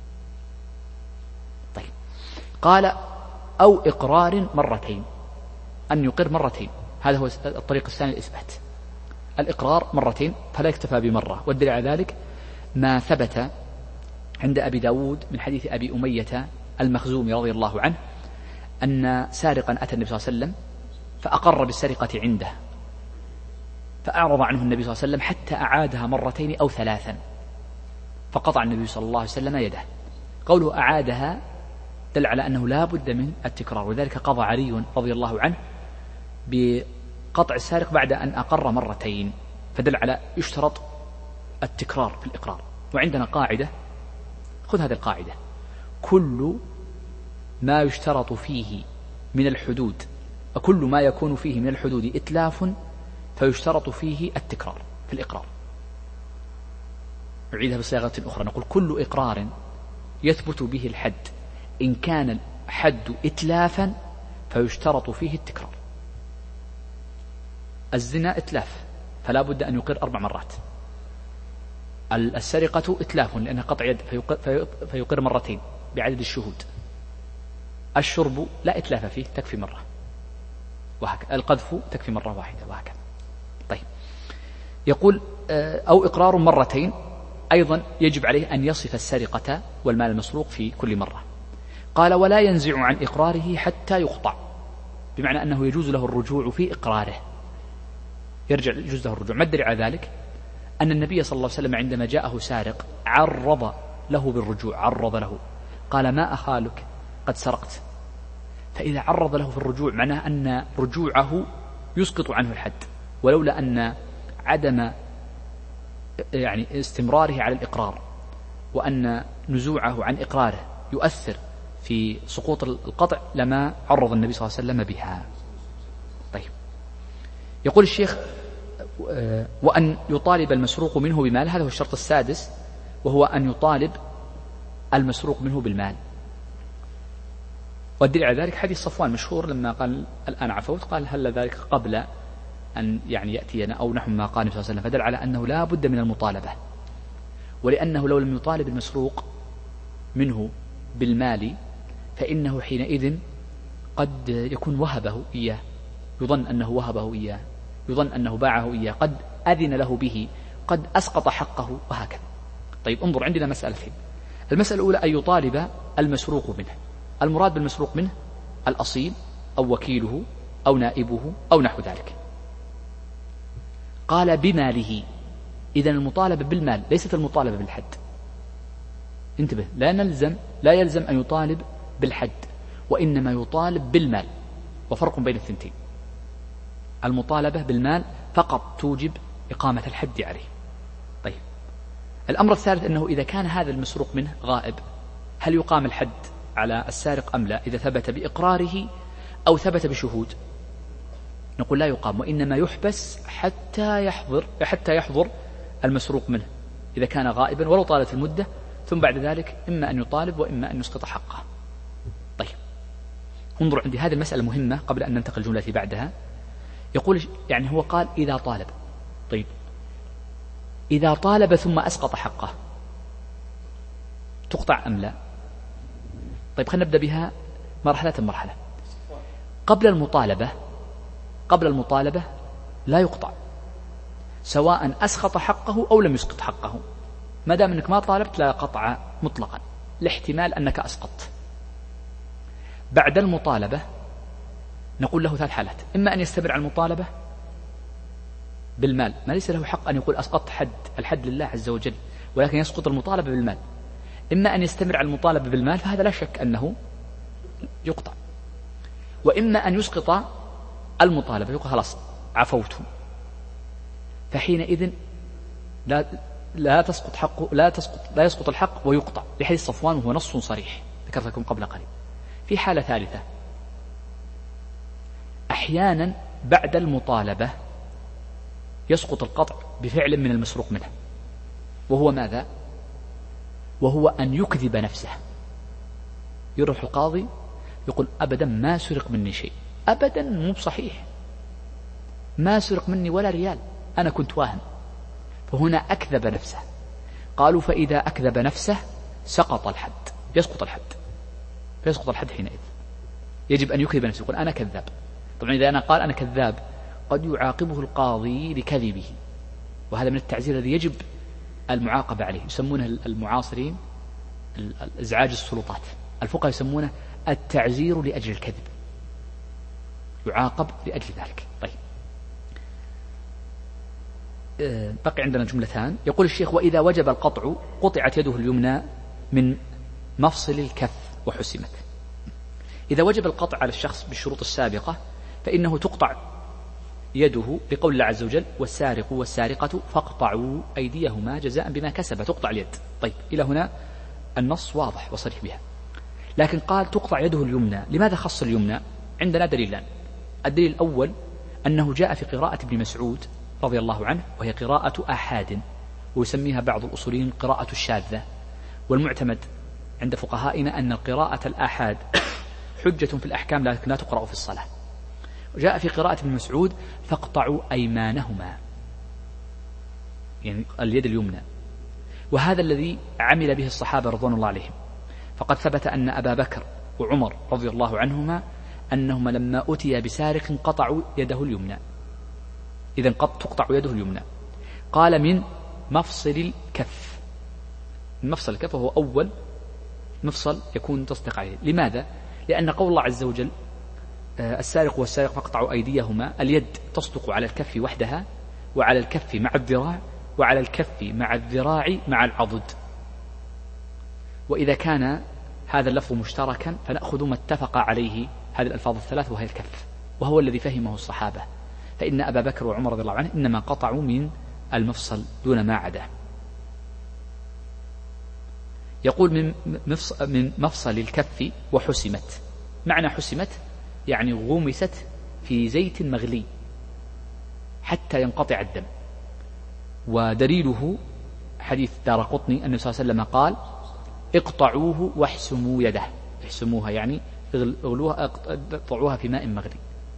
طيب، قال أو إقرار مرتين، أن يقر مرتين، هذا هو الطريق الثاني للإثبات، الإقرار مرتين، فلا يكتفى بمرة. والدليل على ذلك ما ثبت عند أبي داود من حديث أبي أمية المخزومي رضي الله عنه أن سارقا أتى النبي صلى الله عليه وسلم فأقر بالسرقة عنده، فأعرض عنه النبي صلى الله عليه وسلم حتى أعادها مرتين أو ثلاثا، فقطع النبي صلى الله عليه وسلم يده. قوله أعادها دل على أنه لا بد من التكرار، وذلك قضى علي رضي الله عنه بقطع السارق بعد أن أقر مرتين، فدل على يشترط التكرار في الإقرار. وعندنا قاعدة، خذ هذه القاعدة: كل ما يشترط فيه من الحدود، وكل ما يكون فيه من الحدود إتلاف فيشترط فيه التكرار في الإقرار. نعيدها بصيغة أخرى، نقول كل إقرار يثبت به الحد إن كان الحد إتلافا فيشترط فيه التكرار. الزنا إتلاف فلا بد أن يقر أربع مرات، السرقة إتلاف لأنها قطع يد فيقر مرتين بعدد الشهود، الشرب لا إتلاف فيه تكفي مرة، وهكذا القذف تكفي مرة واحدة، وهكذا. طيب، يقول أو إقرار مرتين، أيضا يجب عليه أن يصف السرقة والمال المسروق في كل مرة. قال ولا ينزع عن إقراره حتى يقطع، بمعنى أنه يجوز له الرجوع في إقراره، يرجع يجوز له الرجوع. ما الدليل على ذلك؟ أن النبي صلى الله عليه وسلم عندما جاءه سارق عرض له بالرجوع، عرض له، قال ما أخالك قد سرقت. فإذا عرض له في الرجوع معناه أن رجوعه يسقط عنه الحد، ولولا أن عدم يعني استمراره على الإقرار وأن نزوعه عن إقراره يؤثر في سقوط القطع لما عرض النبي صلى الله عليه وسلم بها. طيب، يقول الشيخ وأن يطالب المسروق منه بمال، هذا هو الشرط السادس، وهو أن يطالب المسروق منه بالمال. والدليل على ذلك حديث صفوان مشهور لما قال الآن عفوت، قال هل ذلك قبل أن يعني يأتينا أو نحو ما قال النبي صلى الله عليه وسلم، فدل على أنه لا بد من المطالبة، ولأنه لو لم يطالب المسروق منه بالمال فإنه حينئذ قد يكون وهبه إياه، يظن أنه وهبه إياه، يظن أنه باعه إياه، قد أذن له به، قد أسقط حقه، وهكذا. طيب، انظر، عندنا مسألتين. المسألة الأولى أن يطالب المسروق منه، المراد بالمسروق منه الأصيل أو وكيله أو نائبه أو نحو ذلك. قال بماله، إذن المطالبة بالمال ليست المطالبة بالحد. انتبه، لا نلزم لا يلزم أن يطالب بالحد، وإنما يطالب بالمال، وفرق بين الثنتين. المطالبة بالمال فقط توجب إقامة الحد عليه. طيب، الأمر الثالث أنه إذا كان هذا المسروق منه غائب، هل يقام الحد على السارق أم لا؟ إذا ثبت بإقراره أو ثبت بشهود، نقول لا يقام، وإنما يحبس حتى يحضر حتى يحضر المسروق منه إذا كان غائبا ولو طالت المدة، ثم بعد ذلك إما أن يطالب وإما أن يسقط حقه. طيب، انظر عندي هذه المسألة مهمة قبل أن ننتقل الجملة التي بعدها. يقول يعني هو قال إذا طالب. طيب، إذا طالب ثم أسقط حقه تقطع أم لا؟ طيب، خلينا نبدأ بها مرحلة مرحلة. قبل المطالبة قبل المطالبة لا يقطع، سواء أسقط حقه أو لم يسقط حقه، ما دام أنك ما طالبت لا قطع مطلقا، لاحتمال أنك أسقطت. بعد المطالبة نقول له ثلاث حالات: إما أن يستمر على المطالبة بالمال، ما ليس له حق أن يقول أسقطت حد الحد لله عز وجل، ولكن يسقط المطالبة بالمال. إما أن يستمر على المطالبة بالمال، فهذا لا شك أنه يقطع. وإما أن يسقط المطالبة، يقول خلاص عفوت، فحينئذ لا لا تسقط حقه لا تسقط لا يسقط الحق ويقطع، لحديث صفوان وهو نص صريح ذكرت لكم قبل قليل. في حالة ثالثة، أحيانا بعد المطالبة يسقط القطع بفعل من المسروق منه، وهو ماذا؟ وهو أن يكذب نفسه. يروح القاضي يقول أبدا ما سرق مني شيء، أبدا مو بصحيح، ما سرق مني ولا ريال، أنا كنت واهم. فهنا أكذب نفسه. قالوا فإذا أكذب نفسه سقط الحد، يسقط الحد، فيسقط الحد حينئذ. يجب أن يكذب نفسه، يقول أنا كذاب. طبعا إذا أنا قال أنا كذاب قد يعاقبه القاضي لكذبه، وهذا من التعزير الذي يجب المعاقبة عليه. يسمونه المعاصرين إزعاج السلطات، الفقهاء يسمونه التعزير لأجل الكذب، يعاقب لأجل ذلك. طيب، بقي عندنا جملتان. يقول الشيخ وإذا وجب القطع قطعت يده اليمنى من مفصل الكف وحسمت. إذا وجب القطع على الشخص بالشروط السابقة فإنه تقطع يده لقول الله عز وجل والسارق والسارقة فاقطعوا أيديهما جزاء بما كسب، تقطع اليد. طيب، إلى هنا النص واضح وصريح بها. لكن قال تقطع يده اليمنى، لماذا خص اليمنى؟ عندنا دليلان. الدليل الأول أنه جاء في قراءة ابن مسعود رضي الله عنه، وهي قراءة آحاد، ويسميها بعض الأصوليين قراءة الشاذة. والمعتمد عند فقهائنا أن القراءة الآحاد حجة في الأحكام لكن لا تقرأ في الصلاة. جاء في قراءة ابن مسعود فاقطعوا أيمانهما، يعني اليد اليمنى، وهذا الذي عمل به الصحابة رضوان الله عليهم. فقد ثبت أن أبا بكر وعمر رضي الله عنهما أنهما لما أتي بسارق قطعوا يده اليمنى. إذن قد تقطع يده اليمنى. قال من مفصل الكف، من مفصل الكف وهو أول مفصل يكون تصدق عليه. لماذا؟ لأن قول الله عز وجل السارق والسارق فاقطعوا أيديهما، اليد تصدق على الكف وحدها، وعلى الكف مع الذراع، وعلى الكف مع الذراع مع العضد. وإذا كان هذا اللفظ مشتركا فنأخذ ما اتفق عليه هذه الألفاظ الثلاث وهي الكف، وهو الذي فهمه الصحابة. فإن أبا بكر وعمر رضي الله عنه إنما قطعوا من المفصل دون ما عداه. يقول من مفصل, من مفصل الكف وحسمت. معنى حسمت يعني غمست في زيت مغلي حتى ينقطع الدم. ودليله حديث دارقطني أن صلى الله عليه وسلم قال اقطعوه واحسموا يده، احسموها يعني اغلوها، اقطعوها في ماء مغلي.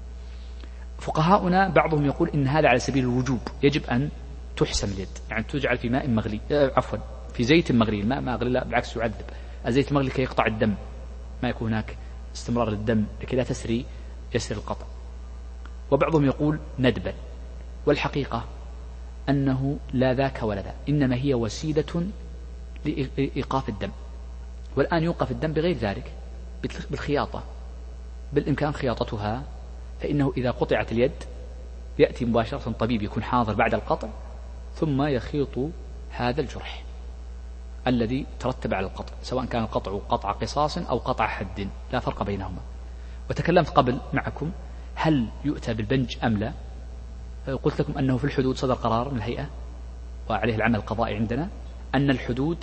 فقهاؤنا بعضهم يقول إن هذا على سبيل الوجوب، يجب أن تحسم اليد، يعني تجعل في ماء مغلي، عفوا في زيت مغلي. الماء ما أغلي لا بالعكس يعذب، الزيت المغلي كي يقطع الدم، ما يكون هناك استمرار للدم لكي لا تسري يسري القطع. وبعضهم يقول ندبا، والحقيقة أنه لا ذاك ولا ذا، إنما هي وسيلة لإيقاف الدم. والآن يوقف الدم بغير ذلك بالخياطة، بالإمكان خياطتها. فإنه إذا قطعت اليد يأتي مباشرة طبيب يكون حاضر بعد القطع ثم يخيط هذا الجرح الذي ترتب على القطع، سواء كان القطع قطع قصاص أو قطع حد، لا فرق بينهما. وتكلمت قبل معكم هل يؤتى بالبنج أم لا. قلت لكم أنه في الحدود صدر قرار من الهيئة وعليه العمل القضائي عندنا أن الحدود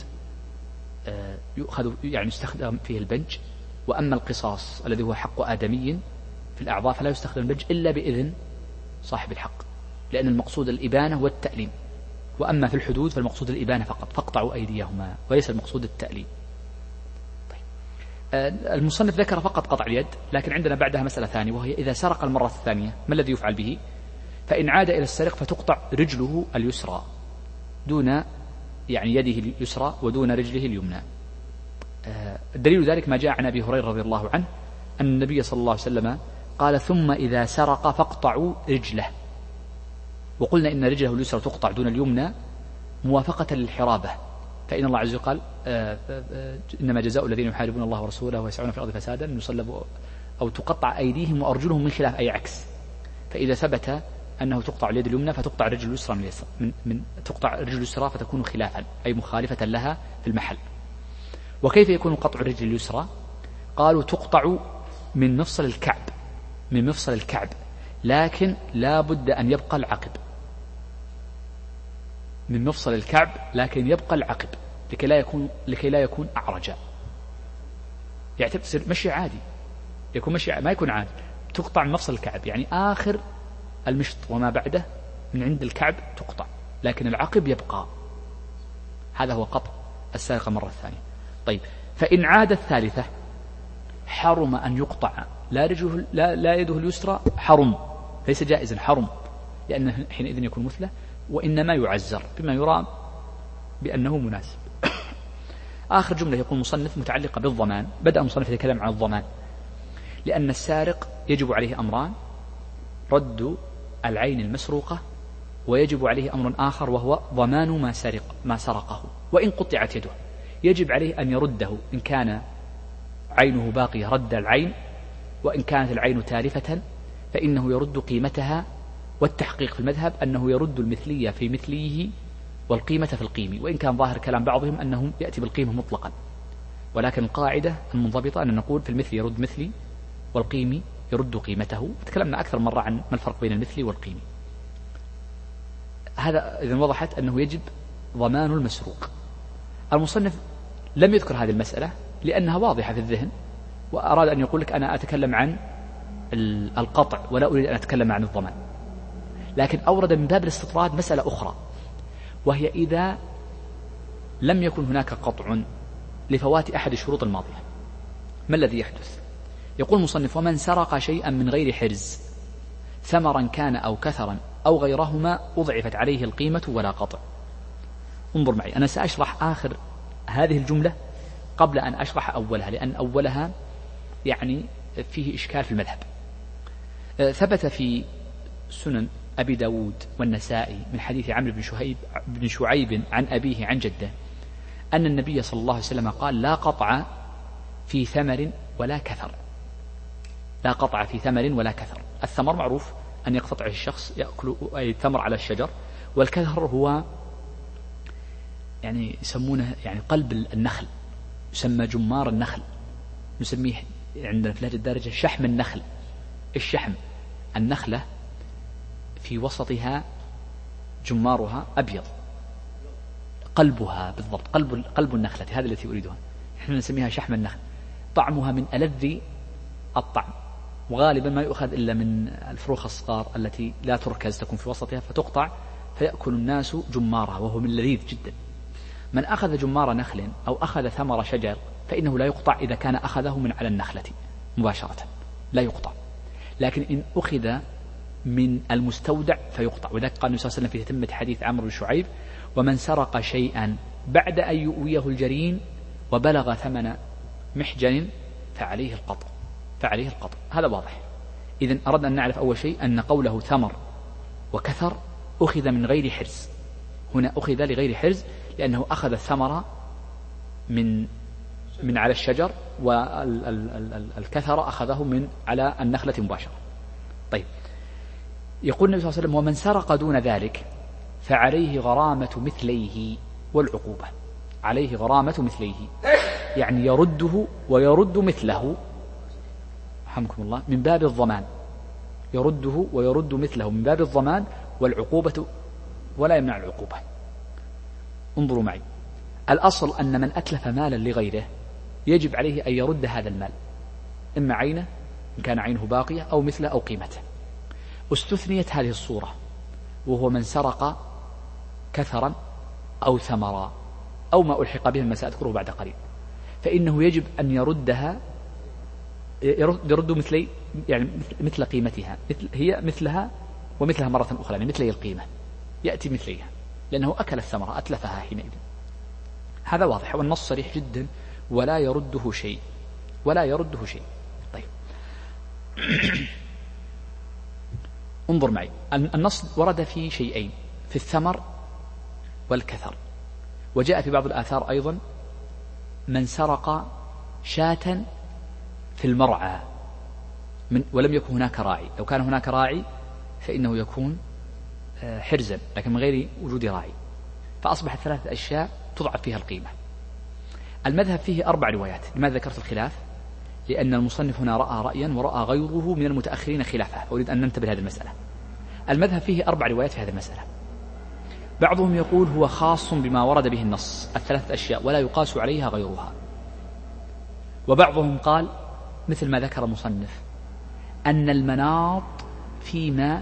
يؤخذ يعني يستخدم فيه البنج، وأما القصاص الذي هو حق آدمي في الأعضاء فلا يستخدم البنج إلا بإذن صاحب الحق، لأن المقصود الإبانة والتأليم. وأما في الحدود فالمقصود الإبانة فقط، فاقطعوا أيديهما، وليس المقصود التأليم. طيب. المصنف ذكر فقط قطع اليد، لكن عندنا بعدها مسألة ثانية، وهي إذا سرق المرة الثانية ما الذي يفعل به؟ فإن عاد إلى السرق فتقطع رجله اليسرى دون يعني يده اليسرى ودون رجله اليمنى. الدليل ذلك ما جاء عن أبي هريرة رضي الله عنه أن النبي صلى الله عليه وسلم قال ثم إذا سرق فاقطعوا رجله. وقلنا إن رجله اليسرى تقطع دون اليمنى موافقة للحرابة، فإن الله عز وجل قال إنما جزاء الذين يحاربون الله ورسوله ويسعون في الأرض فسادا أن يصلبوا أو تقطع أيديهم وأرجلهم من خلاف، أي عكس. فإذا ثبت أنه تقطع اليد اليمنى فتقطع الرجل اليسرى من, من, من تقطع الرجل اليسرى فتكون خلافا أي مخالفة لها في المحل. وكيف يكون قطع الرجل اليسرى؟ قالوا تقطع من مفصل الكعب، من مفصل الكعب، لكن لا بد أن يبقى العقب. من مفصل الكعب، لكن يبقى العقب لكي لا يكون لكي لا يكون أعرج. يعتبر تصير مشي عادي، يكون مشي عادي ما يكون عادي. تقطع من مفصل الكعب، يعني آخر المشط وما بعده من عند الكعب تقطع، لكن العقب يبقى. هذا هو قطع السارقة مرة ثانية. طيب، فإن عاد الثالثة حرم أن يقطع لا رجله لا, لا يده اليسرى، حرم، ليس جائزا، حرم، لأنه حينئذ يكون مثله، وإنما يعزر بما يرى بأنه مناسب. آخر جملة يقول مصنف متعلقة بالضمان. بدأ المصنف يتكلم عن الضمان، لأن السارق يجب عليه أمران: رد العين المسروقة، ويجب عليه أمر آخر وهو ضمان ما سرق ما سرقه. وإن قطعت يده يجب عليه أن يرده، إن كان عينه باقية رد العين، وإن كانت العين تالفة فإنه يرد قيمتها. والتحقيق في المذهب أنه يرد المثلية في مثليه والقيمة في القيم، وإن كان ظاهر كلام بعضهم أنه يأتي بالقيمة مطلقا، ولكن القاعدة المنضبطة أن نقول في المثل يرد مثلي والقيم يرد قيمته. تكلمنا أكثر مرة عن ما الفرق بين المثلي والقيم. هذا إذن وضحت أنه يجب ضمان المسروق. المصنف لم يذكر هذه المسألة لأنها واضحة في الذهن، وأراد أن يقول لك أنا أتكلم عن القطع ولا أريد أن أتكلم عن الضمان، لكن أورد من باب الاستطراد مسألة أخرى، وهي إذا لم يكن هناك قطع لفوات أحد الشروط الماضية، ما الذي يحدث؟ يقول المصنف: ومن سرق شيئا من غير حرز ثمرا كان أو كثرا أو غيرهما أضعفت عليه القيمة ولا قطع. انظر معي، أنا سأشرح آخر هذه الجملة قبل أن أشرح أولها، لأن أولها يعني فيه إشكال في المذهب. ثبت في سنن أبي داود والنسائي من حديث عمرو بن شعيب بن شعيب عن أبيه عن جده أن النبي صلى الله عليه وسلم قال: لا قطع في ثمر ولا كثر. لا قطع في ثمر ولا كثر. الثمر معروف أن يقتطع الشخص يأكل أي ثمر على الشجر، والكثر هو يعني يسمونه يعني قلب النخل، يسمى جمار النخل، نسميه عندنا في لهجة الدارجة شحم النخل. الشحم النخلة في وسطها جمارها أبيض، قلبها بالضبط قلب قلب النخلة، هذا التي أريدها، نحن نسميها شحم النخل. طعمها من ألذ الطعم، وغالبا ما يؤخذ إلا من الفروخ الصغار التي لا تركز، تكون في وسطها فتقطع فيأكل الناس جمارها، وهو من لذيذ جدا. من أخذ جمار نخل أو أخذ ثمر شجر فإنه لا يقطع إذا كان أخذه من على النخلة مباشرة، لا يقطع. لكن إن أخذ من المستودع فيقطع، وذلك قال النبي صلى الله عليه وسلم في تتمة حديث عمرو بن شعيب: ومن سرق شيئا بعد أن يؤويه الجرين وبلغ ثمن محجن فعليه القطع فعليه القطع. هذا واضح. إذن أردنا أن نعرف أول شيء أن قوله ثمر وكثر أخذ من غير حرز، هنا أخذ لغير حرز لأنه أخذ الثمر من من على الشجر، والكثر أخذه من على النخلة مباشرة. طيب، يقول النبي صلى الله عليه وسلم: ومن سرق دون ذلك فعليه غرامة مثليه والعقوبة. عليه غرامة مثليه يعني يرده ويرد مثله، رحمكم الله، من باب الضمان، يرده ويرد مثله من باب الضمان والعقوبة ولا يمنع العقوبة. انظروا معي، الأصل أن من أتلف مالا لغيره يجب عليه أن يرد هذا المال، إما عينه إن كان عينه باقية أو مثله أو قيمته. استثنيت هذه الصورة، وهو من سرق كثرا أو ثمرا أو ما ألحق به ما سأذكره بعد قليل، فإنه يجب أن يردها، يرد مثلي يعني مثل قيمتها، مثل هي مثلها ومثلها مرة أخرى، يعني مثلي القيمة، يأتي مثليها لأنه أكل الثمرة أتلفها حينئذ. هذا واضح، والنص صريح جدا: ولا يرده شيء، ولا يرده شيء. طيب انظر معي، النص ورد في شيئين، في الثمر والكثر، وجاء في بعض الآثار أيضا: من سرق شاة في المرعى من ولم يكن هناك راعي. لو كان هناك راعي فإنه يكون حرزا، لكن من غير وجود راعي، فأصبحت ثلاثة أشياء تضعف فيها القيمة. المذهب فيه أربع روايات. لماذا ذكرت الخلاف؟ لأن المصنف هنا رأى رأيا ورأى غيره من المتأخرين خلافه، أريد أن ننتبه لهذه المسألة. المذهب فيه أربع روايات في هذه المسألة. بعضهم يقول هو خاص بما ورد به النص الثلاثة أشياء ولا يقاس عليها غيرها. وبعضهم قال مثل ما ذكر المصنف أن المناط فيما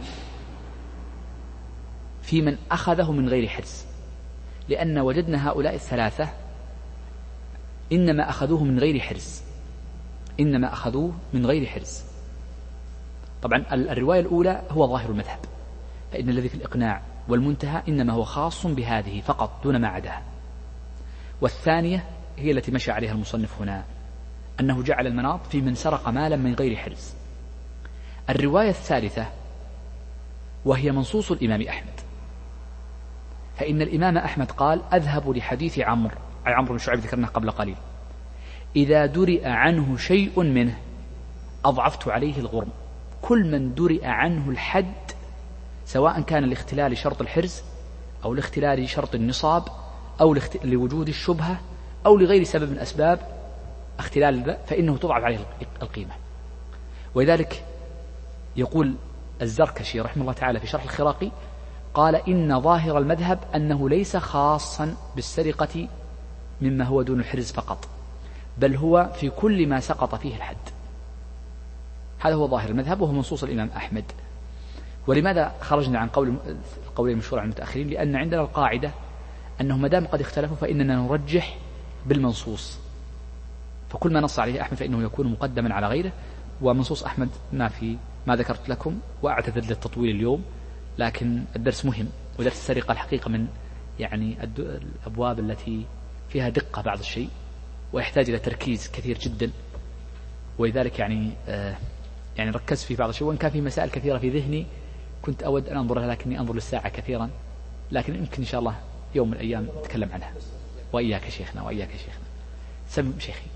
في من أخذه من غير حرز، لأن وجدنا هؤلاء الثلاثة إنما أخذوه من غير حرز إنما أخذوه من غير حرز. طبعا الرواية الأولى هو ظاهر المذهب، فإن الذي في الإقناع والمنتهى إنما هو خاص بهذه فقط دون ما عداها. والثانية هي التي مشى عليها المصنف هنا، أنه جعل المناط في من سرق مالا من غير حرز. الرواية الثالثة وهي منصوص الإمام أحمد، فإن الإمام أحمد قال أذهب لحديث عمرو أي عمرو بن شعيب ذكرناه قبل قليل، إذا درئ عنه شيء منه أضعفت عليه الغرم. كل من درئ عنه الحد سواء كان لاختلال شرط الحرز أو لاختلال شرط النصاب أو لوجود الشبهة أو لغير سبب من أسباب اختلال، فإنه تضعف عليه القيمة. ولذلك يقول الزركشي رحمه الله تعالى في شرح الخراقي قال إن ظاهر المذهب أنه ليس خاصا بالسرقة مما هو دون الحرز فقط، بل هو في كل ما سقط فيه الحد. هذا هو ظاهر المذهب وهو منصوص الإمام أحمد. ولماذا خرجنا عن قول القول المشهور عن المتأخرين؟ لأن عندنا القاعدة أنه ما دام قد اختلفوا فإننا نرجح بالمنصوص، فكل ما نص عليه أحمد فإنه يكون مقدما على غيره. ومنصوص أحمد ما في ما ذكرت لكم، وأعتذر للتطويل اليوم، لكن الدرس مهم، ودرس السرقة الحقيقة من يعني الأبواب التي فيها دقة بعض الشيء ويحتاج إلى تركيز كثير جدا، ولذلك يعني آه يعني ركزت في بعض الشيء، وإن كان في مسائل كثيرة في ذهني كنت أود أن أنظر لها لكني أنظر للساعة كثيرا، لكن يمكن إن شاء الله يوم من الأيام نتكلم عنها. وإياك شيخنا وإياك شيخنا. سم شيخي.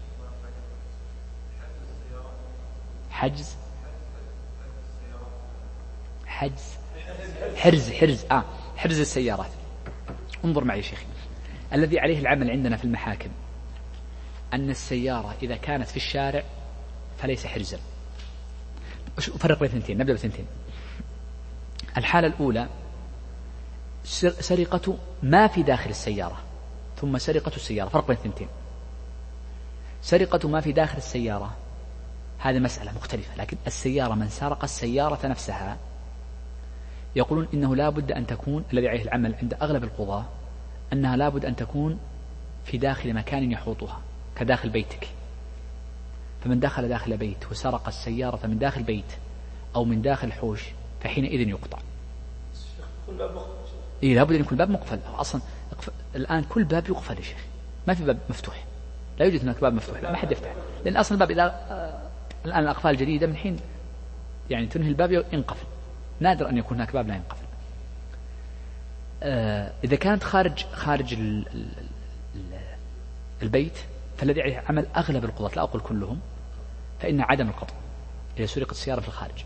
حجز حجز حرز حرز آه حرز السيارات. انظر معي شيخي، الذي عليه العمل عندنا في المحاكم أن السيارة إذا كانت في الشارع فليس حرزا. فرق بين اثنتين، نبدأ باثنتين. الحالة الأولى سرقة ما في داخل السيارة، ثم سرقة السيارة. فرق بين اثنتين. سرقة ما في داخل السيارة هذه مسألة مختلفة، لكن السيارة من سرق السيارة نفسها يقولون إنه لا بد أن تكون، الذي عليه العمل عند أغلب القضاة أنها لا بد أن تكون في داخل مكان يحوطها كداخل بيتك. فمن دخل داخل بيت وسرق السيارة من داخل بيت أو من داخل حوش فحينئذ يقطع. إيه لا بد أن يكون الباب مقفل. أصلا الآن كل باب يقفل يا شيخ، ما في باب مفتوح، لا يوجد هناك باب مفتوح، لا ما حد يفتح، لأن أصلا الباب إذا آه الآن الأقفال الجديدة من حين يعني تنهي الباب ينقفل، نادر أن يكون هناك باب لا ينقفل. آه إذا كانت خارج خارج ال ال ال البيت فالذي عليه عمل أغلب القضاة، لا أقول كلهم، فإن عدم القطع إذا سرقت السيارة في الخارج.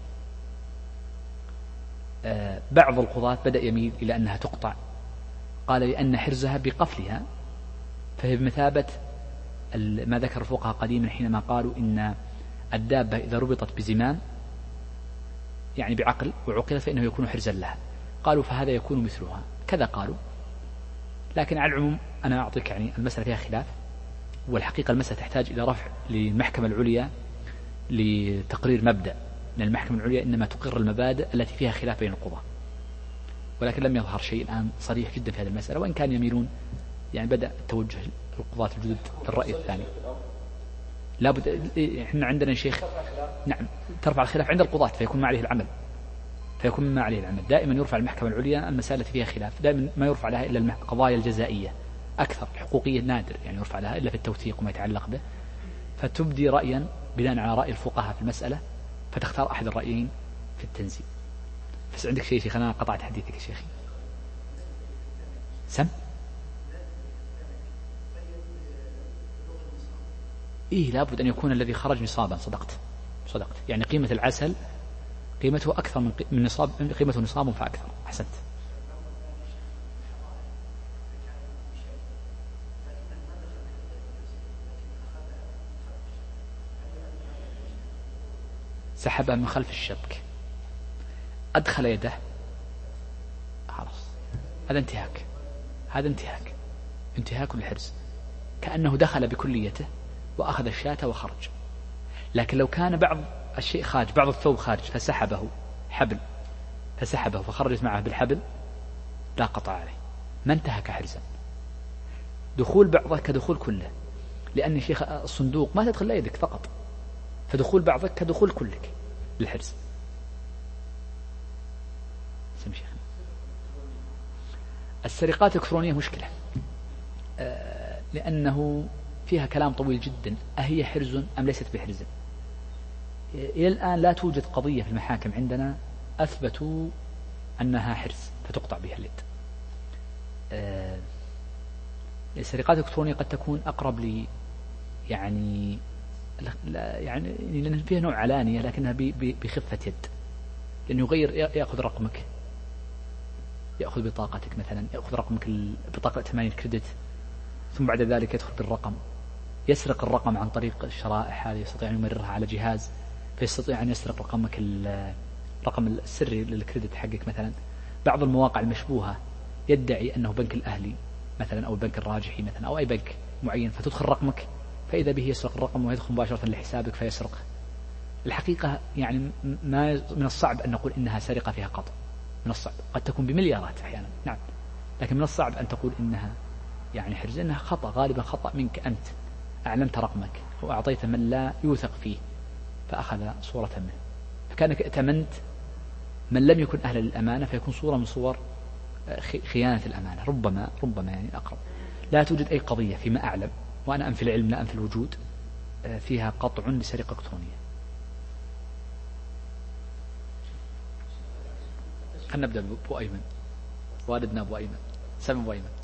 آه بعض القضاة بدأ يميل إلى أنها تقطع، قال لأن حرزها بقفلها، فهي بمثابة ما ذكر الفقهاء قديما حينما قالوا إن الدابة إذا ربطت بزمام يعني بعقل وعقلت فإنه يكون حرزا لها، قالوا فهذا يكون مثلها كذا قالوا. لكن على العموم أنا أعطيك يعني المسألة فيها خلاف، والحقيقة المسألة تحتاج إلى رفع للمحكمة العليا لتقرير مبدأ، لأن المحكمة العليا إنما تقر المبادئ التي فيها خلاف بين القضاة، ولكن لم يظهر شيء الآن صريح جدا في هذه المسألة، وإن كان يميلون يعني بدأ توجه القضاة الجدد الرأي الثاني. لابد احنا عندنا يا شيخ نعم ترفع الخلاف عند القضاة فيكون ما عليه العمل فيكون ما عليه العمل دائما يرفع المحكمة العليا المسائل التي فيها خلاف، دائما ما يرفع لها إلا القضايا الجزائية أكثر، الحقوقية نادر يعني يرفع لها إلا في التوثيق وما يتعلق به، فتبدي رأيا بناء على رأي الفقهاء في المسألة فتختار أحد الرأيين في التنزيل. بس عندك شيء شيخ، أنا قطعت حديثك يا شيخي. سم إيه لابد أن يكون الذي خرج نصابا. صدقت صدقت يعني قيمة العسل قيمته أكثر من من نصاب، قيمته نصاب فأكثر. أحسنت. سحبها من خلف الشبك، أدخل يده خلاص هذا انتهاك، هذا انتهاك انتهاك للحرز، كأنه دخل بكليته وأخذ الشاة وخرج. لكن لو كان بعض الشيء خارج، بعض الثوب خارج فسحبه حبل فسحبه فخرجت معه بالحبل، لا قطع عليه، ما انتهك حرزا. دخول بعضه كدخول كله، لأن شيخ الصندوق ما تدخل لا يدك فقط، فدخول بعضك كدخول كلك للحرز. سمي شيخ. السرقات الإلكترونية مشكلة، لأنه فيها كلام طويل جدا، أهي حرز أم ليست بحرز؟ إلى الآن لا توجد قضية في المحاكم عندنا أثبتوا أنها حرز فتقطع بها اليد. السرقات الإلكترونية قد تكون أقرب لي يعني لا يعني لأن فيها نوع علانية لكنها بخفة يد، لأنه يغير، يأخذ رقمك، يأخذ بطاقتك مثلا، يأخذ رقمك بطاقة ثمانية كريدت، ثم بعد ذلك يدخل بالرقم، يسرق الرقم عن طريق الشرائح هذه، يستطيع أن يمررها على جهاز فيستطيع أن يسرق رقمك الرقم السري للكريدت حقك مثلا. بعض المواقع المشبوهة يدعي أنه بنك الأهلي مثلا أو البنك الراجحي مثلا أو أي بنك معين، فتدخل رقمك فإذا به يسرق الرقم ويدخل مباشرة لحسابك فيسرقه. الحقيقة يعني ما من الصعب أن نقول إنها سرقة فيها قطع، من الصعب، قد تكون بمليارات أحيانا نعم، لكن من الصعب أن تقول إنها يعني حرز، إنها خطأ، غالبا خطأ منك أنت، أعلنت رقمك وأعطيت من لا يوثق فيه فأخذ صورة منه، فكانك ائتمنت من لم يكن أهلا للأمانة فيكون صورة من صور خيانة الأمانة، ربما ربما يعني أقرب. لا توجد أي قضية فيما أعلم، وأنا أنفي العلم لا أنفي الوجود، فيها قطع لسرقة إلكترونية. خلنا نبدأ بأبو أيمن، والدنا أبو أيمن، سمع أبو أيمن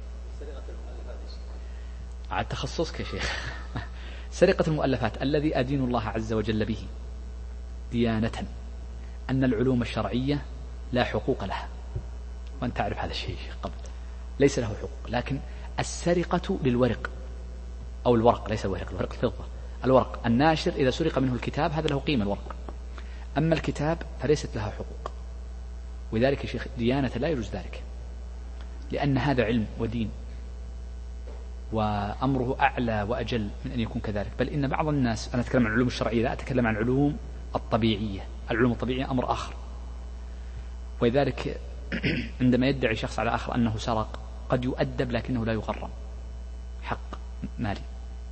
على تخصصك يا شيخ. سرقة المؤلفات الذي أدين الله عز وجل به ديانة أن العلوم الشرعية لا حقوق لها، وأنت تعرف هذا الشيء قبل، ليس له حقوق، لكن السرقة للورق أو الورق، ليس الورق، الورق الفضة، الورق الناشر إذا سرق منه الكتاب هذا له قيمة الورق، أما الكتاب فليست لها حقوق. وذلك يا شيخ ديانة لا يجوز ذلك، لأن هذا علم ودين وأمره أعلى وأجل من أن يكون كذلك. بل إن بعض الناس، أنا أتكلم عن العلوم الشرعية لا أتكلم عن العلوم الطبيعية، العلوم الطبيعية أمر آخر. ولذلك عندما يدعي شخص على آخر أنه سرق قد يؤدب لكنه لا يغرم حق مالي.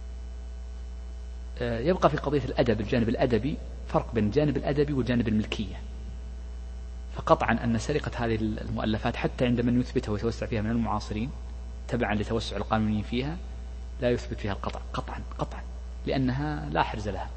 يبقى في قضية الأدب، الجانب الأدبي، فرق بين الجانب الأدبي والجانب الملكية. فقطعا أن سرقة هذه المؤلفات حتى عند من يثبتها ويتوسع فيها من المعاصرين تبعا لتوسع القانونيين فيها لا يثبت فيها القطع قطعا قطعا، لأنها لا حرز لها.